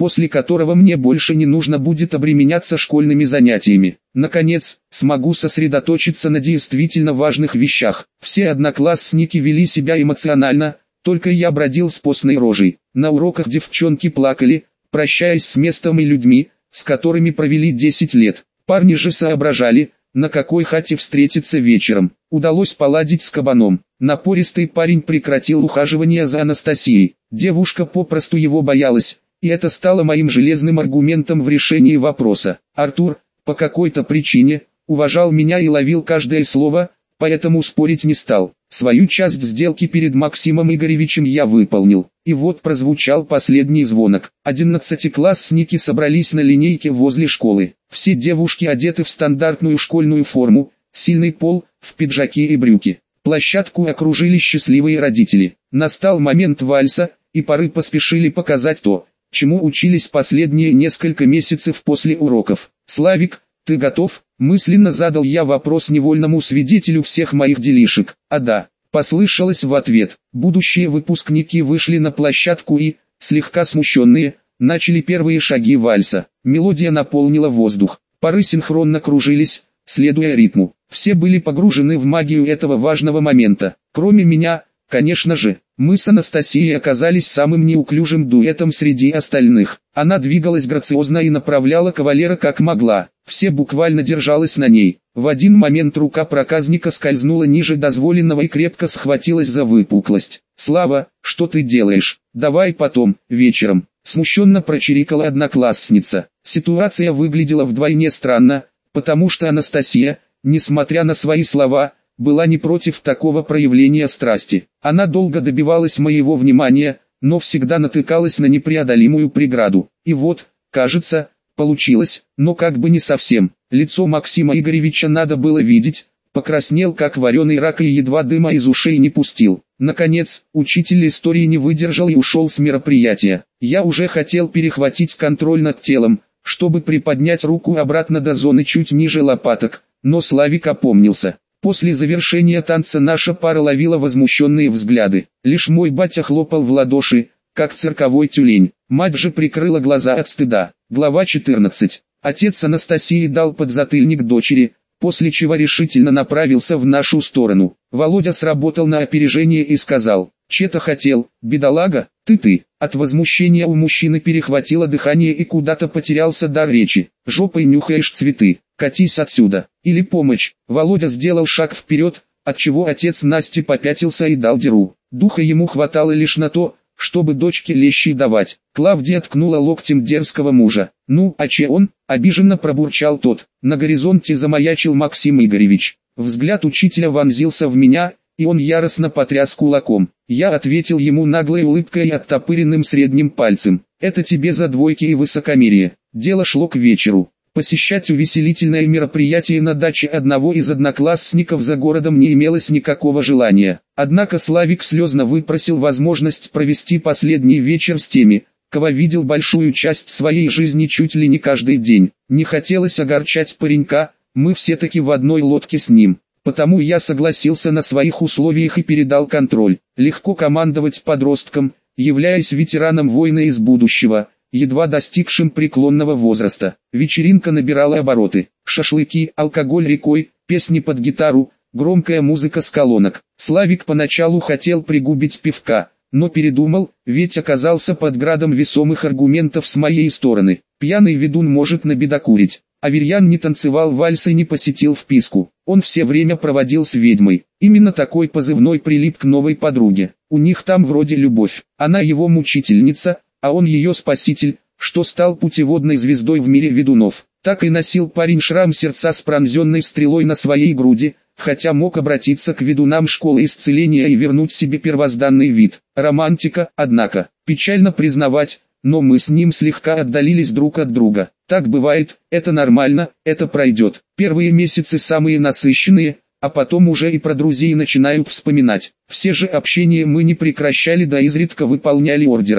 после которого мне больше не нужно будет обременяться школьными занятиями. Наконец, смогу сосредоточиться на действительно важных вещах. Все одноклассники вели себя эмоционально, только я бродил с постной рожей. На уроках девчонки плакали, прощаясь с местом и людьми, с которыми провели 10 лет. Парни же соображали, на какой хате встретиться вечером. Удалось поладить с кабаном. Напористый парень прекратил ухаживание за Анастасией. Девушка попросту его боялась, и это стало моим железным аргументом в решении вопроса. Артур, по какой-то причине, уважал меня и ловил каждое слово, поэтому спорить не стал. Свою часть сделки перед Максимом Игоревичем я выполнил. И вот прозвучал последний звонок. 11-классники собрались на линейке возле школы. Все девушки одеты в стандартную школьную форму, сильный пол, в пиджаки и брюки. Площадку окружили счастливые родители. Настал момент вальса, и пары поспешили показать то, чему учились последние несколько месяцев после уроков. «Славик, ты готов?» — мысленно задал я вопрос невольному свидетелю всех моих делишек. «А да», — послышалось в ответ. Будущие выпускники вышли на площадку и, слегка смущенные, начали первые шаги вальса. Мелодия наполнила воздух. Пары синхронно кружились, следуя ритму. Все были погружены в магию этого важного момента. Кроме меня, конечно же. Мы с Анастасией оказались самым неуклюжим дуэтом среди остальных. Она двигалась грациозно и направляла кавалера как могла. Все буквально держалось на ней. В один момент рука проказника скользнула ниже дозволенного и крепко схватилась за выпуклость. «Слава, что ты делаешь? Давай потом, вечером», — смущенно прочирикала одноклассница. Ситуация выглядела вдвойне странно, потому что Анастасия, несмотря на свои слова, была не против такого проявления страсти. Она долго добивалась моего внимания, но всегда натыкалась на непреодолимую преграду. И вот, кажется, получилось, но как бы не совсем. Лицо Максима Игоревича надо было видеть, покраснел как вареный рак и едва дыма из ушей не пустил. Наконец, учитель истории не выдержал и ушел с мероприятия. Я уже хотел перехватить контроль над телом, чтобы приподнять руку обратно до зоны чуть ниже лопаток, но Славик опомнился. После завершения танца наша пара ловила возмущенные взгляды. Лишь мой батя хлопал в ладоши, как цирковой тюлень. Мать же прикрыла глаза от стыда. Глава 14. Отец Анастасии дал подзатыльник дочери, после чего решительно направился в нашу сторону. Володя сработал на опережение и сказал: «Че-то хотел, бедолага, ты». От возмущения у мужчины перехватило дыхание и куда-то потерялся дар речи. «Жопой нюхаешь цветы, катись отсюда, или помощь». Володя сделал шаг вперед, отчего отец Насти попятился и дал дёру. Духа ему хватало лишь на то, чтобы дочке лещей давать. Клавдия ткнула локтем дерзкого мужа. «Ну, а че он?» — обиженно пробурчал тот. На горизонте замаячил Максим Игоревич. Взгляд учителя вонзился в меня, и он яростно потряс кулаком. Я ответил ему наглой улыбкой и оттопыренным средним пальцем. «Это тебе за двойки и высокомерие». Дело шло к вечеру. Посещать увеселительное мероприятие на даче одного из одноклассников за городом не имелось никакого желания. Однако Славик слезно выпросил возможность провести последний вечер с теми, кого видел большую часть своей жизни чуть ли не каждый день. Не хотелось огорчать паренька, мы все-таки в одной лодке с ним. Потому я согласился на своих условиях и передал контроль. Легко командовать подростком, являясь ветераном войны из будущего, едва достигшим преклонного возраста. Вечеринка набирала обороты. Шашлыки, алкоголь рекой, песни под гитару, громкая музыка с колонок. Славик поначалу хотел пригубить пивка, но передумал, ведь оказался под градом весомых аргументов с моей стороны. Пьяный ведун может набедокурить. Аверьян не танцевал вальс и не посетил вписку. Он все время проводил с ведьмой. Именно такой позывной прилип к новой подруге. У них там вроде любовь. Она его мучительница, а он ее спаситель, что стал путеводной звездой в мире ведунов. Так и носил парень шрам сердца с пронзенной стрелой на своей груди, хотя мог обратиться к ведунам школы исцеления и вернуть себе первозданный вид. Романтика, однако, печально признавать, но мы с ним слегка отдалились друг от друга. Так бывает, это нормально, это пройдет. Первые месяцы самые насыщенные, а потом уже и про друзей начинают вспоминать. Все же общение мы не прекращали, да изредка выполняли ордера.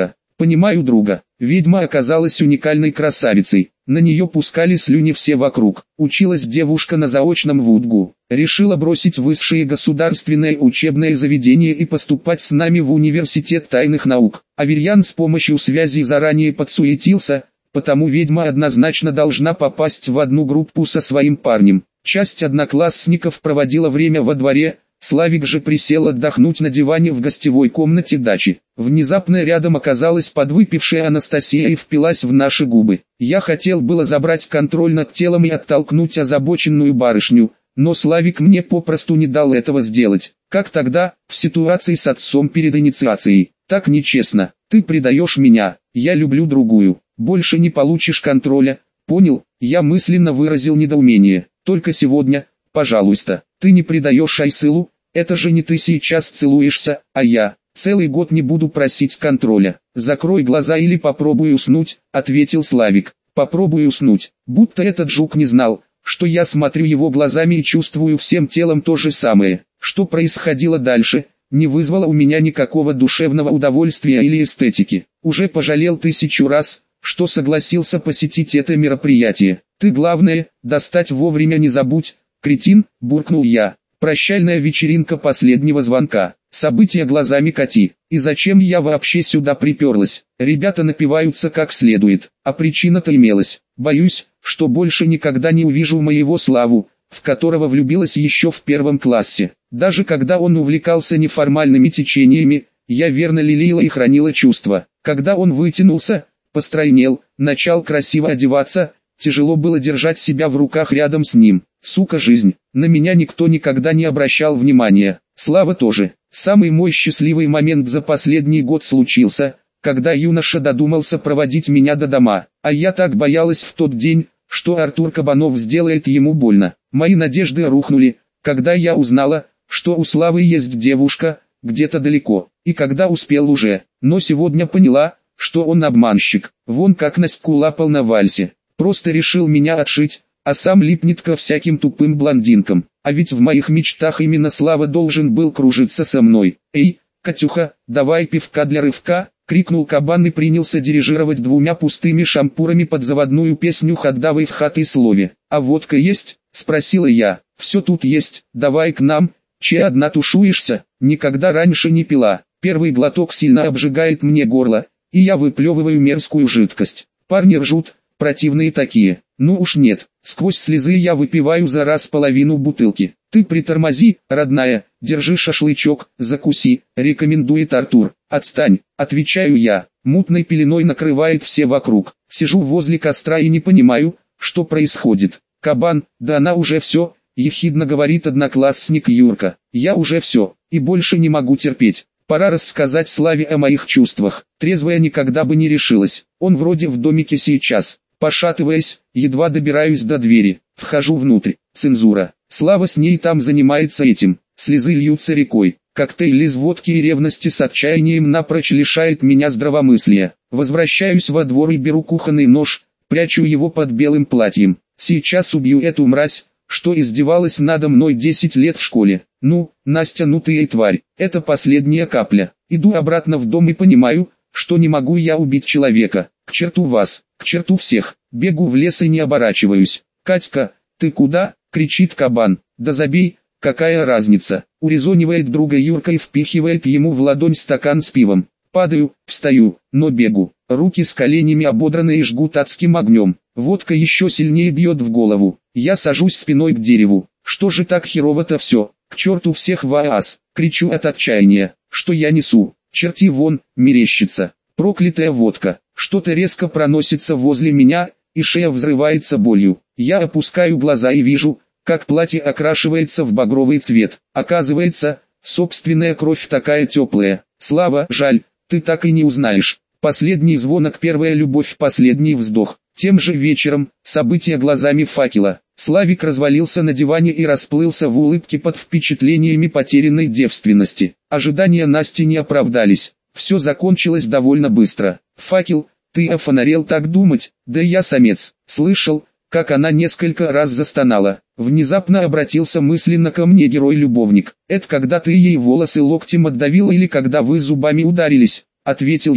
Понимаю друга. Ведьма оказалась уникальной красавицей. На нее пускали слюни все вокруг. Училась девушка на заочном в УДГУ. Решила бросить высшее государственное учебное заведение и поступать с нами в университет тайных наук. Аверьян с помощью связей заранее подсуетился, потому ведьма однозначно должна попасть в одну группу со своим парнем. Часть одноклассников проводила время во дворе, Славик же присел отдохнуть на диване в гостевой комнате дачи. Внезапно рядом оказалась подвыпившая Анастасия и впилась в наши губы. Я хотел было забрать контроль над телом и оттолкнуть озабоченную барышню, но Славик мне попросту не дал этого сделать. Как тогда, в ситуации с отцом перед инициацией. Так нечестно. Ты предаешь меня, я люблю другую. Больше не получишь контроля. Понял? Я мысленно выразил недоумение. Только сегодня, пожалуйста, ты не предаешь Айсылу. Это же не ты сейчас целуешься, а я. Целый год не буду просить контроля. Закрой глаза или попробуй уснуть, ответил Славик. Попробуй уснуть. Будто этот жук не знал, что я смотрю его глазами и чувствую всем телом то же самое. Что происходило дальше, не вызвало у меня никакого душевного удовольствия или эстетики. Уже пожалел 1000 раз, что согласился посетить это мероприятие. Ты главное, достать вовремя не забудь, кретин, буркнул я. Прощальная вечеринка последнего звонка. События глазами коти. И зачем я вообще сюда приперлась? Ребята напиваются как следует. А причина-то имелась. Боюсь, что больше никогда не увижу моего Славу, в которого влюбилась еще в 1 классе. Даже когда он увлекался неформальными течениями, я верно лелеяла и хранила чувства. Когда он вытянулся, постройнел, начал красиво одеваться, тяжело было держать себя в руках рядом с ним. Сука, жизнь. На меня никто никогда не обращал внимания. Слава тоже. Самый мой счастливый момент за последний год случился, когда юноша додумался проводить меня до дома. А я так боялась в тот день, что Артур Кабанов сделает ему больно. Мои надежды рухнули, когда я узнала, что у Славы есть девушка, где-то далеко. И когда успел уже. Но сегодня поняла, что он обманщик. Вон как Настю лапал на вальсе. Просто решил меня отшить, а сам липнет ко всяким тупым блондинкам. А ведь в моих мечтах именно Слава должен был кружиться со мной. «Эй, Катюха, давай пивка для рывка!» — крикнул Кабан и принялся дирижировать 2 пустыми шампурами под заводную песню «Ходдавай в хаты слове». «А водка есть?» — спросила я. «Все тут есть, давай к нам, че одна тушуешься?» Никогда раньше не пила. Первый глоток сильно обжигает мне горло, и я выплевываю мерзкую жидкость. Парни ржут, противные такие. Ну уж нет, сквозь слезы я выпиваю за раз половину бутылки. Ты притормози, родная, держи шашлычок, закуси, рекомендует Артур. Отстань, отвечаю я. Мутной пеленой накрывает все вокруг. Сижу возле костра и не понимаю, что происходит. Кабан, да она уже все, ехидно говорит одноклассник Юрка. Я уже все, и больше не могу терпеть. Пора рассказать Славе о моих чувствах. Трезвая никогда бы не решилась. Он вроде в домике сейчас. Пошатываясь, едва добираюсь до двери. Вхожу внутрь. Цензура. Слава с ней там занимается этим. Слезы льются рекой. Коктейль из водки и ревности с отчаянием напрочь лишает меня здравомыслия. Возвращаюсь во двор и беру кухонный нож, прячу его под белым платьем. Сейчас убью эту мразь, что издевалась надо мной 10 лет в школе. Ну, Настя, ну ты и тварь. Это последняя капля. Иду обратно в дом и понимаю, что не могу я убить человека. К черту вас, к черту всех. Бегу в лес и не оборачиваюсь. «Катька, ты куда?» — кричит Кабан. «Да забей, какая разница?» — урезонивает друга Юрка и впихивает ему в ладонь стакан с пивом. Падаю, встаю, но бегу. Руки с коленями ободраны и жгут адским огнем. Водка еще сильнее бьет в голову. Я сажусь спиной к дереву. Что же так херово-то все? К черту всех вас! Кричу от отчаяния. Что я несу? Черти вон, мерещится. Проклятая водка. Что-то резко проносится возле меня, и шея взрывается болью. Я опускаю глаза и вижу, как платье окрашивается в багровый цвет. Оказывается, собственная кровь такая теплая. Слава, жаль, ты так и не узнаешь. Последний звонок, первая любовь, последний вздох. Тем же вечером, события глазами факела. Славик развалился на диване и расплылся в улыбке под впечатлениями потерянной девственности. Ожидания Насти не оправдались. Все закончилось довольно быстро. Факел, ты офонарел так думать? Да я самец. Слышал, как она несколько раз застонала. Внезапно обратился мысленно ко мне герой-любовник. Это когда ты ей волосы локтем отдавил или когда вы зубами ударились? Ответил я.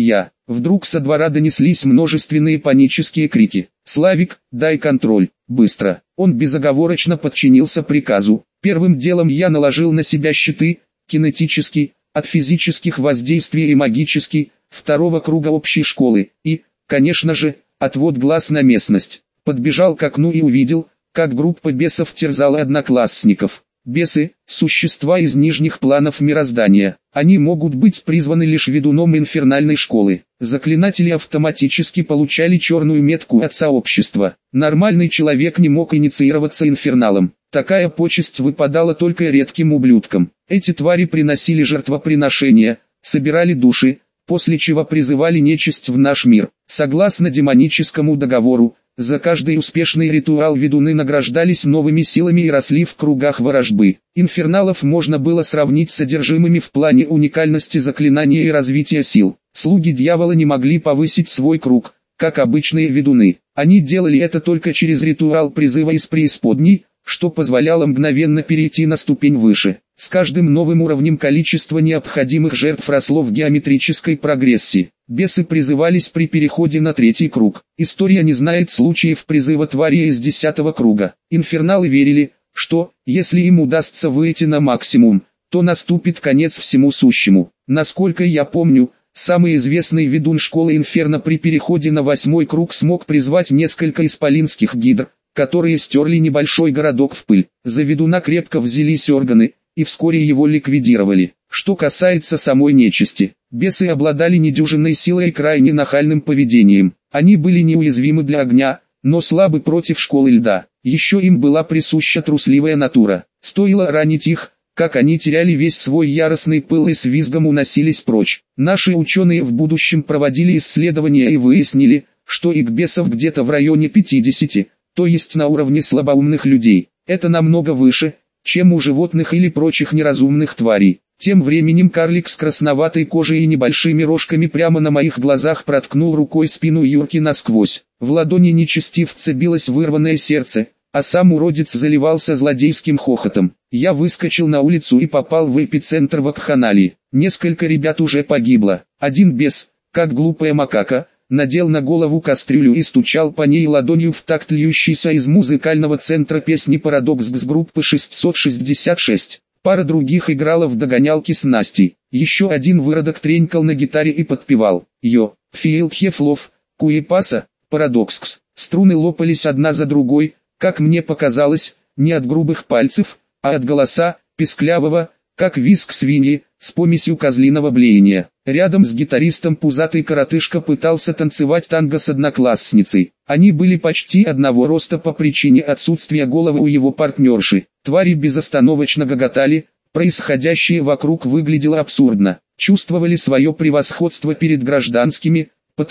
Вдруг со двора донеслись множественные панические крики. «Славик, дай контроль, быстро!» Он безоговорочно подчинился приказу. Первым делом я наложил на себя щиты, кинетический, от физических воздействий и магический, второго круга общей школы, и, конечно же, отвод глаз на местность. Подбежал к окну и увидел, как группа бесов терзала одноклассников. Бесы – существа из нижних планов мироздания. Они могут быть призваны лишь ведуном инфернальной школы. Заклинатели автоматически получали черную метку от сообщества. Нормальный человек не мог инициироваться инферналом. Такая почесть выпадала только редким ублюдкам. Эти твари приносили жертвоприношения, собирали души, после чего призывали нечисть в наш мир. Согласно демоническому договору, за каждый успешный ритуал ведуны награждались новыми силами и росли в кругах ворожбы. Инферналов можно было сравнить с одержимыми в плане уникальности заклинания и развития сил. Слуги дьявола не могли повысить свой круг, как обычные ведуны. Они делали это только через ритуал призыва из преисподней, что позволяло мгновенно перейти на ступень выше. С каждым новым уровнем количество необходимых жертв росло в геометрической прогрессии. Бесы призывались при переходе на третий круг. История не знает случаев призыва твари из 10-го круга. Инферналы верили, что, если им удастся выйти на максимум, то наступит конец всему сущему. Насколько я помню, самый известный ведун школы Инферно при переходе на 8-й круг смог призвать несколько исполинских гидр, которые стерли небольшой городок в пыль. За ведуна крепко взялись органы, и вскоре его ликвидировали. Что касается самой нечисти, бесы обладали недюжинной силой и крайне нахальным поведением. Они были неуязвимы для огня, но слабы против школы льда. Еще им была присуща трусливая натура. Стоило ранить их, как они теряли весь свой яростный пыл и с визгом уносились прочь. Наши ученые в будущем проводили исследования и выяснили, что их бесов где-то в районе 50, то есть на уровне слабоумных людей. Это намного выше, чем у животных или прочих неразумных тварей. Тем временем карлик с красноватой кожей и небольшими рожками прямо на моих глазах проткнул рукой спину Юрки насквозь. В ладони нечестивца билось вырванное сердце, а сам уродец заливался злодейским хохотом. Я выскочил на улицу и попал в эпицентр вакханалии. Несколько ребят уже погибло. Один бес, как глупая макака, надел на голову кастрюлю и стучал по ней ладонью в такт льющейся из музыкального центра песни «Парадокс» с группы 666. Пара других играла в догонялки с Настей. Еще один выродок тренькал на гитаре и подпевал. «Йо, фиэл хефлов, куепаса, парадокскс». Струны лопались одна за другой, как мне показалось, не от грубых пальцев, а от голоса, песклявого, как визг свиньи, с помесью козлиного блеяния. Рядом с гитаристом пузатый коротышка пытался танцевать танго с одноклассницей. Они были почти одного роста по причине отсутствия головы у его партнерши. Твари безостановочно гоготали, происходящее вокруг выглядело абсурдно. Чувствовали свое превосходство перед гражданскими,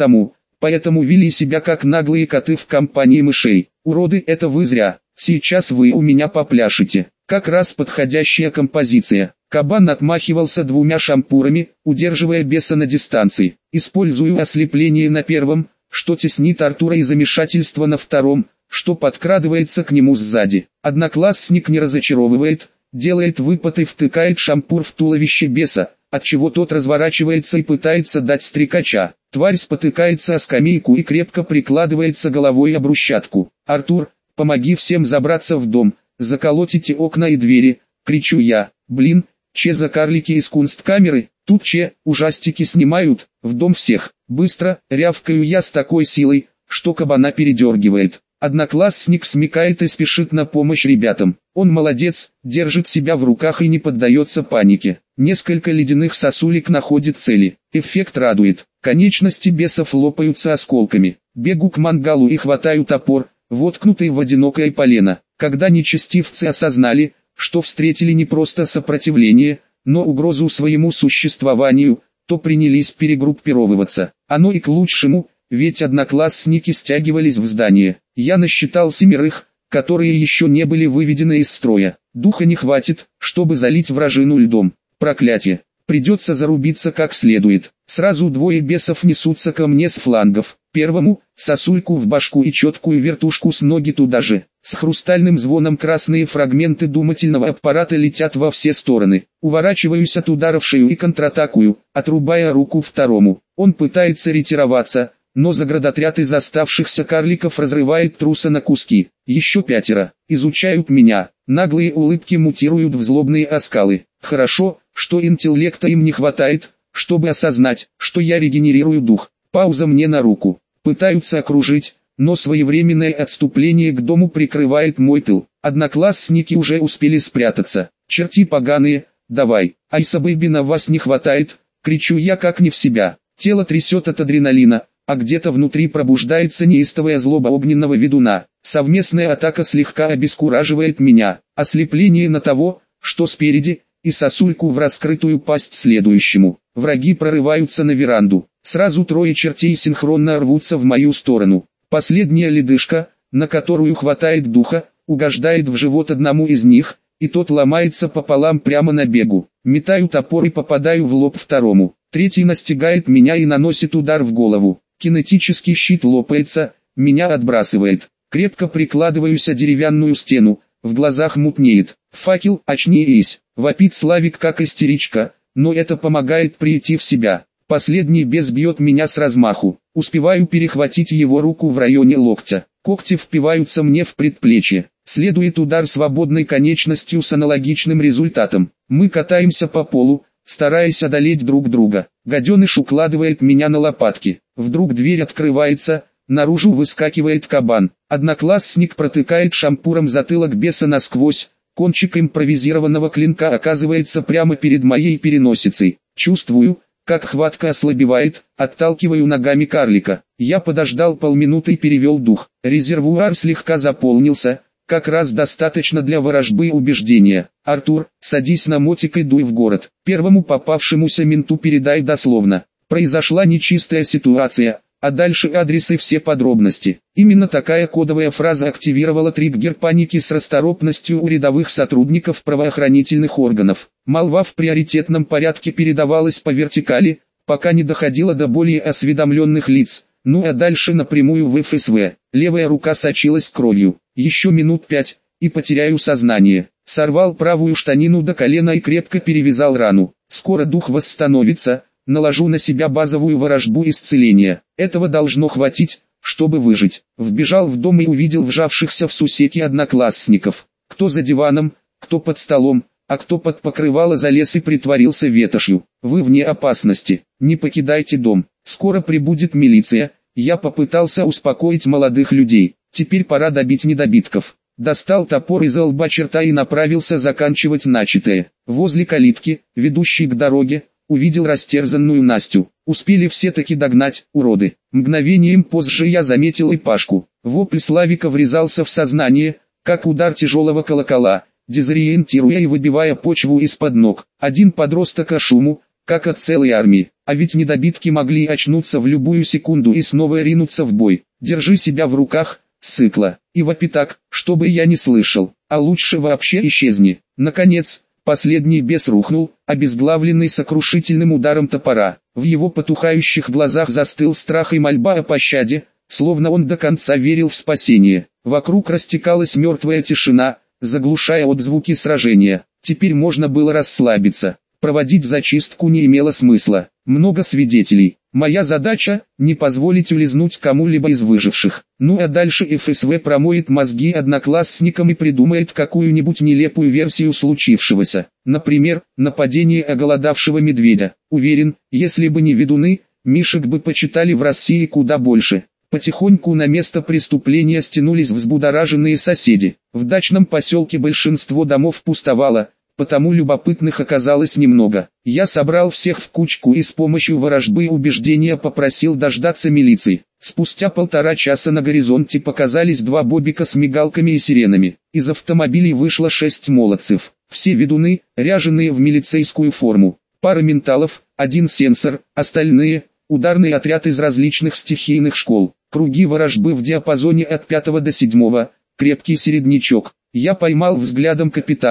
поэтому вели себя как наглые коты в компании мышей. Уроды, это вы зря, сейчас вы у меня попляшете. Как раз подходящая композиция. Кабан отмахивался двумя шампурами, удерживая беса на дистанции. Использую ослепление на первом, что теснит Артура, и замешательство на втором, что подкрадывается к нему сзади. Одноклассник не разочаровывает, делает выпад и втыкает шампур в туловище беса, отчего тот разворачивается и пытается дать стрекача. Тварь спотыкается о скамейку и крепко прикладывается головой о брусчатку. «Артур, помоги всем забраться в дом, заколотите окна и двери», — кричу я. «Блин, че за карлики из кунсткамеры, тут ужастики снимают, в дом всех». Быстро, рявкаю я с такой силой, что кабана передергивает. Одноклассник смекает и спешит на помощь ребятам. Он молодец, держит себя в руках и не поддается панике. Несколько ледяных сосулек находит цели. Эффект радует. Конечности бесов лопаются осколками. Бегу к мангалу и хватаю топор, воткнутый в одинокое полено. Когда нечестивцы осознали, что встретили не просто сопротивление, но угрозу своему существованию, то принялись перегруппировываться. Оно и к лучшему, ведь одноклассники стягивались в здание. Я насчитал 7, которые еще не были выведены из строя. Духа не хватит, чтобы залить вражину льдом. Проклятие. Придется зарубиться как следует. Сразу двое бесов несутся ко мне с флангов. Первому – сосульку в башку и четкую вертушку с ноги туда же. С хрустальным звоном красные фрагменты думательного аппарата летят во все стороны. Уворачиваюсь от удара в шею и контратакую, отрубая руку второму. Он пытается ретироваться, но заградотряд из оставшихся карликов разрывает труса на куски. Еще 5 изучают меня. Наглые улыбки мутируют в злобные оскалы. Хорошо, что интеллекта им не хватает, чтобы осознать, что я регенерирую дух. Пауза мне на руку. Пытаются окружить, но своевременное отступление к дому прикрывает мой тыл. Одноклассники уже успели спрятаться. Черти поганые, давай, Айса-бэйби, вас не хватает, кричу я как не в себя. Тело трясет от адреналина, а где-то внутри пробуждается неистовая злоба огненного ведуна. Совместная атака слегка обескураживает меня. Ослепление на того, что спереди, и сосульку в раскрытую пасть следующему. Враги прорываются на веранду. Сразу 3 чертей синхронно рвутся в мою сторону. Последняя ледышка, на которую хватает духа, угождает в живот одному из них, и тот ломается пополам прямо на бегу. Метаю топор и попадаю в лоб второму. Третий настигает меня и наносит удар в голову. Кинетический щит лопается, меня отбрасывает. Крепко прикладываюсь о деревянную стену, в глазах мутнеет. «Факел, очнись!» — вопит Славик как истеричка, но это помогает прийти в себя. Последний бес бьет меня с размаху. Успеваю перехватить его руку в районе локтя. Когти впиваются мне в предплечье. Следует удар свободной конечностью с аналогичным результатом. Мы катаемся по полу, стараясь одолеть друг друга. Гаденыш укладывает меня на лопатки. Вдруг дверь открывается, наружу выскакивает кабан. Одноклассник протыкает шампуром затылок беса насквозь. Кончик импровизированного клинка оказывается прямо перед моей переносицей. Чувствую, как хватка ослабевает, отталкиваю ногами карлика. Я подождал полминуты и перевел дух. Резервуар слегка заполнился, как раз достаточно для ворожбы и убеждения. «Артур, садись на мотик и дуй в город. Первому попавшемуся менту передай дословно. Произошла нечистая ситуация, а дальше адрес и все подробности». Именно такая кодовая фраза активировала триггер паники с расторопностью у рядовых сотрудников правоохранительных органов. Молва в приоритетном порядке передавалась по вертикали, пока не доходила до более осведомленных лиц. Ну а дальше напрямую в ФСВ. Левая рука сочилась кровью. Еще минут 5, и потеряю сознание. Сорвал правую штанину до колена и крепко перевязал рану. Скоро дух восстановится, наложу на себя базовую ворожбу исцеления. Этого должно хватить, чтобы выжить. Вбежал в дом и увидел вжавшихся в сусеки одноклассников. Кто за диваном, кто под столом, а кто под покрывало залез и притворился ветошью. Вы вне опасности, не покидайте дом. Скоро прибудет милиция. Я попытался успокоить молодых людей. Теперь пора добить недобитков. Достал топор из-за лба черта и направился заканчивать начатое. Возле калитки, ведущей к дороге, увидел растерзанную Настю. Успели все-таки догнать, уроды. Мгновением позже я заметил и Пашку. Вопль Славика врезался в сознание, как удар тяжелого колокола, дезориентируя и выбивая почву из-под ног. Один подросток о шуму, как от целой армии. А ведь недобитки могли очнуться в любую секунду и снова ринуться в бой. Держи себя в руках, сыкла, и вопи так, чтобы я не слышал, а лучше вообще исчезни. Наконец, последний бес рухнул, обезглавленный сокрушительным ударом топора. В его потухающих глазах застыл страх и мольба о пощаде, словно он до конца верил в спасение. Вокруг растекалась мертвая тишина, заглушая отзвуки сражения. Теперь можно было расслабиться. Проводить зачистку не имело смысла. Много свидетелей. Моя задача – не позволить улизнуть кому-либо из выживших. Ну а дальше ФСВ промоет мозги одноклассникам и придумает какую-нибудь нелепую версию случившегося. Например, нападение оголодавшего медведя. Уверен, если бы не ведуны, мишек бы почитали в России куда больше. Потихоньку на место преступления стянулись взбудораженные соседи. В дачном поселке большинство домов пустовало, потому любопытных оказалось немного. Я собрал всех в кучку и с помощью ворожбы и убеждения попросил дождаться милиции. Спустя 1,5 часа на горизонте показались 2 бобика с мигалками и сиренами. Из автомобилей вышло 6 молодцев. Все ведуны, ряженые в милицейскую форму. Пара менталов, 1 сенсор, остальные – ударный отряд из различных стихийных школ. Круги ворожбы в диапазоне от 5 до 7, крепкий середнячок. Я поймал взглядом капитана,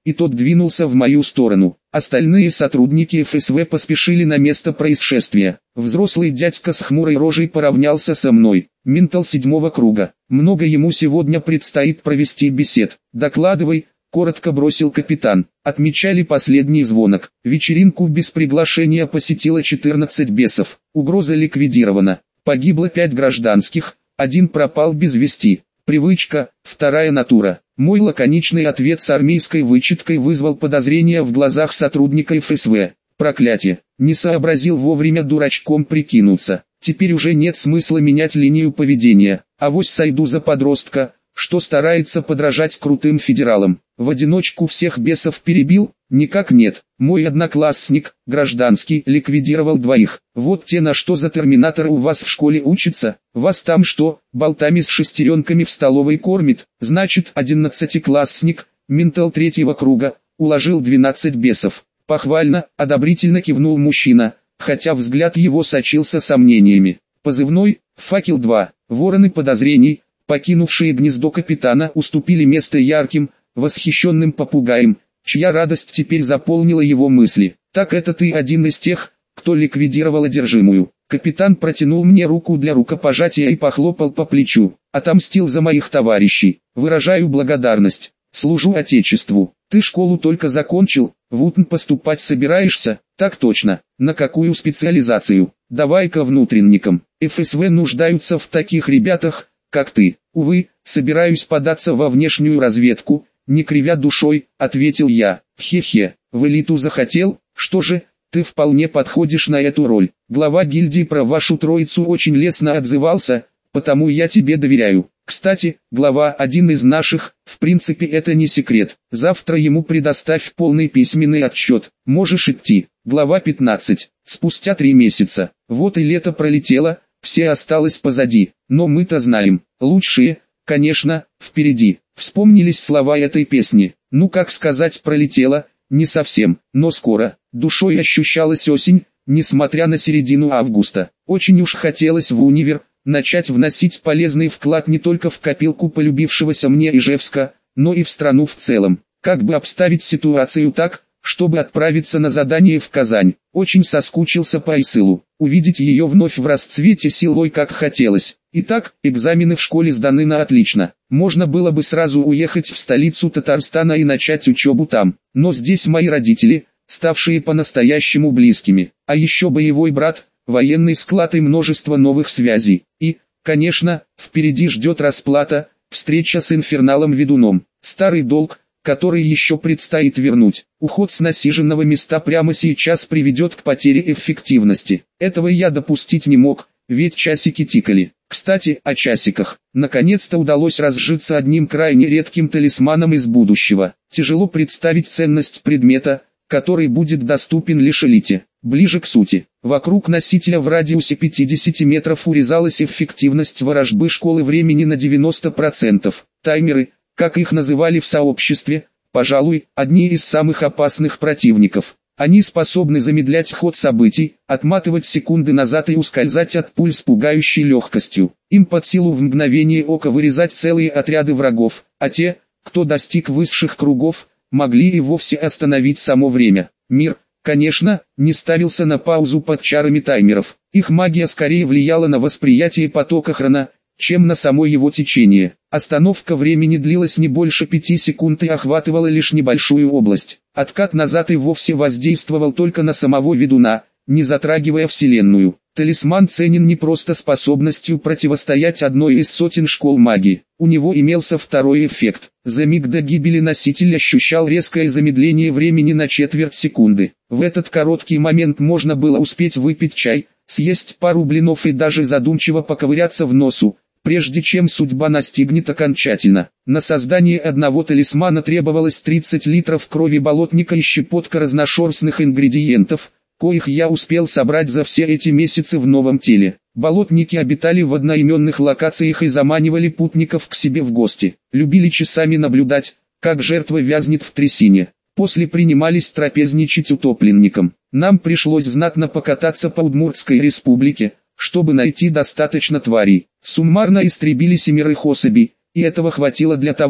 и тот двинулся в мою сторону. Остальные сотрудники ФСВ поспешили на место происшествия. Взрослый дядька с хмурой рожей поравнялся со мной. Ментал 7-го круга. Много ему сегодня предстоит провести бесед. Докладывай. Коротко бросил капитан. Отмечали последний звонок. Вечеринку без приглашения посетило 14 бесов. Угроза ликвидирована. Погибло 5 гражданских, 1 пропал без вести. Привычка, вторая натура. Мой лаконичный ответ с армейской вычеткой вызвал подозрения в глазах сотрудника ФСВ. Проклятие. Не сообразил вовремя дурачком прикинуться. Теперь уже нет смысла менять линию поведения. Авось сойду за подростка, что старается подражать крутым федералам. В одиночку всех бесов перебил? Никак нет. Мой одноклассник, гражданский, ликвидировал 2. Вот те, на что за терминатора у вас в школе учатся. Вас там что, болтами с шестеренками в столовой кормит? Значит, 11-классник, ментал 3-го круга, уложил 12 бесов. Похвально, одобрительно кивнул мужчина, хотя взгляд его сочился сомнениями. Позывной, факел 2, вороны подозрений, покинувшие гнездо капитана, уступили место ярким, восхищенным попугаям, чья радость теперь заполнила его мысли. Так это ты один из тех, кто ликвидировал одержимую. Капитан протянул мне руку для рукопожатия и похлопал по плечу. Отомстил за моих товарищей. Выражаю благодарность. Служу Отечеству. Ты школу только закончил, в УТН поступать собираешься? Так точно. На какую специализацию? Давай-ка внутренникам. ФСВ нуждаются в таких ребятах, как ты. Увы, собираюсь податься во внешнюю разведку, не кривя душой, ответил я. Хе-хе, в элиту захотел? Что же, ты вполне подходишь на эту роль. Глава гильдии про вашу троицу очень лестно отзывался, потому я тебе доверяю. Кстати, глава один из наших, в принципе это не секрет. Завтра ему предоставь полный письменный отчет. Можешь идти. Глава 15. Спустя 3 месяца. Вот и лето пролетело, все осталось позади. Но мы-то знаем, лучшие, конечно, впереди. Вспомнились слова этой песни. Ну как сказать пролетело, не совсем, но скоро. Душой ощущалась осень, несмотря на середину августа. Очень уж хотелось в универ начать вносить полезный вклад не только в копилку полюбившегося мне Ижевска, но и в страну в целом. Как бы обставить ситуацию так, чтобы отправиться на задание в Казань. Очень соскучился по Айсылу. Увидеть ее вновь в расцвете сил, ой как хотелось. Итак, экзамены в школе сданы на отлично. Можно было бы сразу уехать в столицу Татарстана и начать учебу там. Но здесь мои родители, ставшие по-настоящему близкими. А еще боевой брат, военный склад и множество новых связей. И, конечно, впереди ждет расплата, встреча с инферналом-ведуном. Старый долг, который еще предстоит вернуть. Уход с насиженного места прямо сейчас приведет к потере эффективности. Этого я допустить не мог, ведь часики тикали. Кстати, о часиках. Наконец-то удалось разжиться одним крайне редким талисманом из будущего. Тяжело представить ценность предмета, который будет доступен лишь элите. Ближе к сути. Вокруг носителя в радиусе 50 метров урезалась эффективность ворожбы школы времени на 90%. Таймеры, как их называли в сообществе, пожалуй, одни из самых опасных противников. Они способны замедлять ход событий, отматывать секунды назад и ускользать от пуль с пугающей легкостью. Им под силу в мгновение ока вырезать целые отряды врагов, а те, кто достиг высших кругов, могли и вовсе остановить само время. Мир, конечно, не ставился на паузу под чарами таймеров. Их магия скорее влияла на восприятие потока хрона, чем на само его течение. Остановка времени длилась не больше 5 секунд и охватывала лишь небольшую область. Откат назад и вовсе воздействовал только на самого ведуна, не затрагивая Вселенную. Талисман ценен не просто способностью противостоять одной из сотен школ магии. У него имелся второй эффект. За миг до гибели носитель ощущал резкое замедление времени на четверть секунды. В этот короткий момент можно было успеть выпить чай, съесть пару блинов и даже задумчиво поковыряться в носу, прежде чем судьба настигнет окончательно. На создание одного талисмана требовалось 30 литров крови болотника и щепотка разношерстных ингредиентов, коих я успел собрать за все эти месяцы в новом теле. Болотники обитали в одноименных локациях и заманивали путников к себе в гости. Любили часами наблюдать, как жертва вязнет в трясине. После принимались трапезничать утопленникам. Нам пришлось знатно покататься по Удмуртской республике, чтобы найти достаточно тварей. Суммарно истребили 7 особей, и этого хватило для того,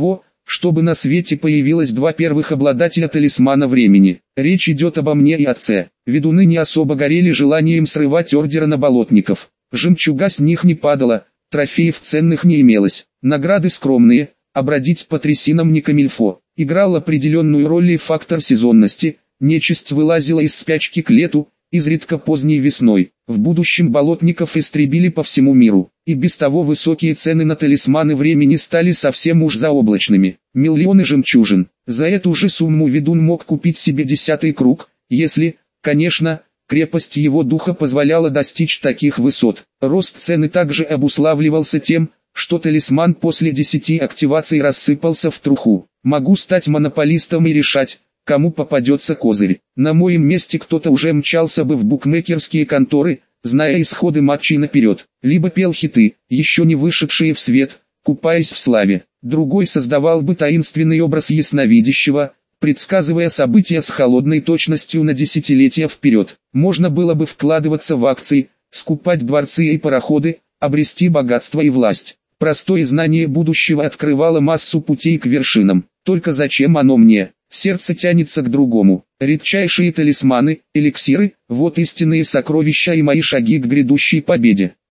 чтобы на свете появилось два первых обладателя талисмана времени. Речь идет обо мне и отце. Ведуны не особо горели желанием срывать ордера на болотников. Жемчуга с них не падала, трофеев ценных не имелось, награды скромные, а бродить по трясинам не камильфо. Играл определенную роль и фактор сезонности, нечисть вылазила из спячки к лету, изредка поздней весной. В будущем болотников истребили по всему миру, и без того высокие цены на талисманы времени стали совсем уж заоблачными. Миллионы жемчужин. За эту же сумму ведун мог купить себе 10-й круг, если, конечно, крепость его духа позволяла достичь таких высот. Рост цены также обуславливался тем, что талисман после 10 активаций рассыпался в труху. Могу стать монополистом и решать, кому попадется козырь. На моем месте кто-то уже мчался бы в букмекерские конторы, зная исходы матчей наперед, либо пел хиты, еще не вышедшие в свет, купаясь в славе. Другой создавал бы таинственный образ ясновидящего, предсказывая события с холодной точностью на десятилетия вперед. Можно было бы вкладываться в акции, скупать дворцы и пароходы, обрести богатство и власть. Простое знание будущего открывало массу путей к вершинам. Только зачем оно мне? Сердце тянется к другому. Редчайшие талисманы, эликсиры, вот истинные сокровища и мои шаги к грядущей победе.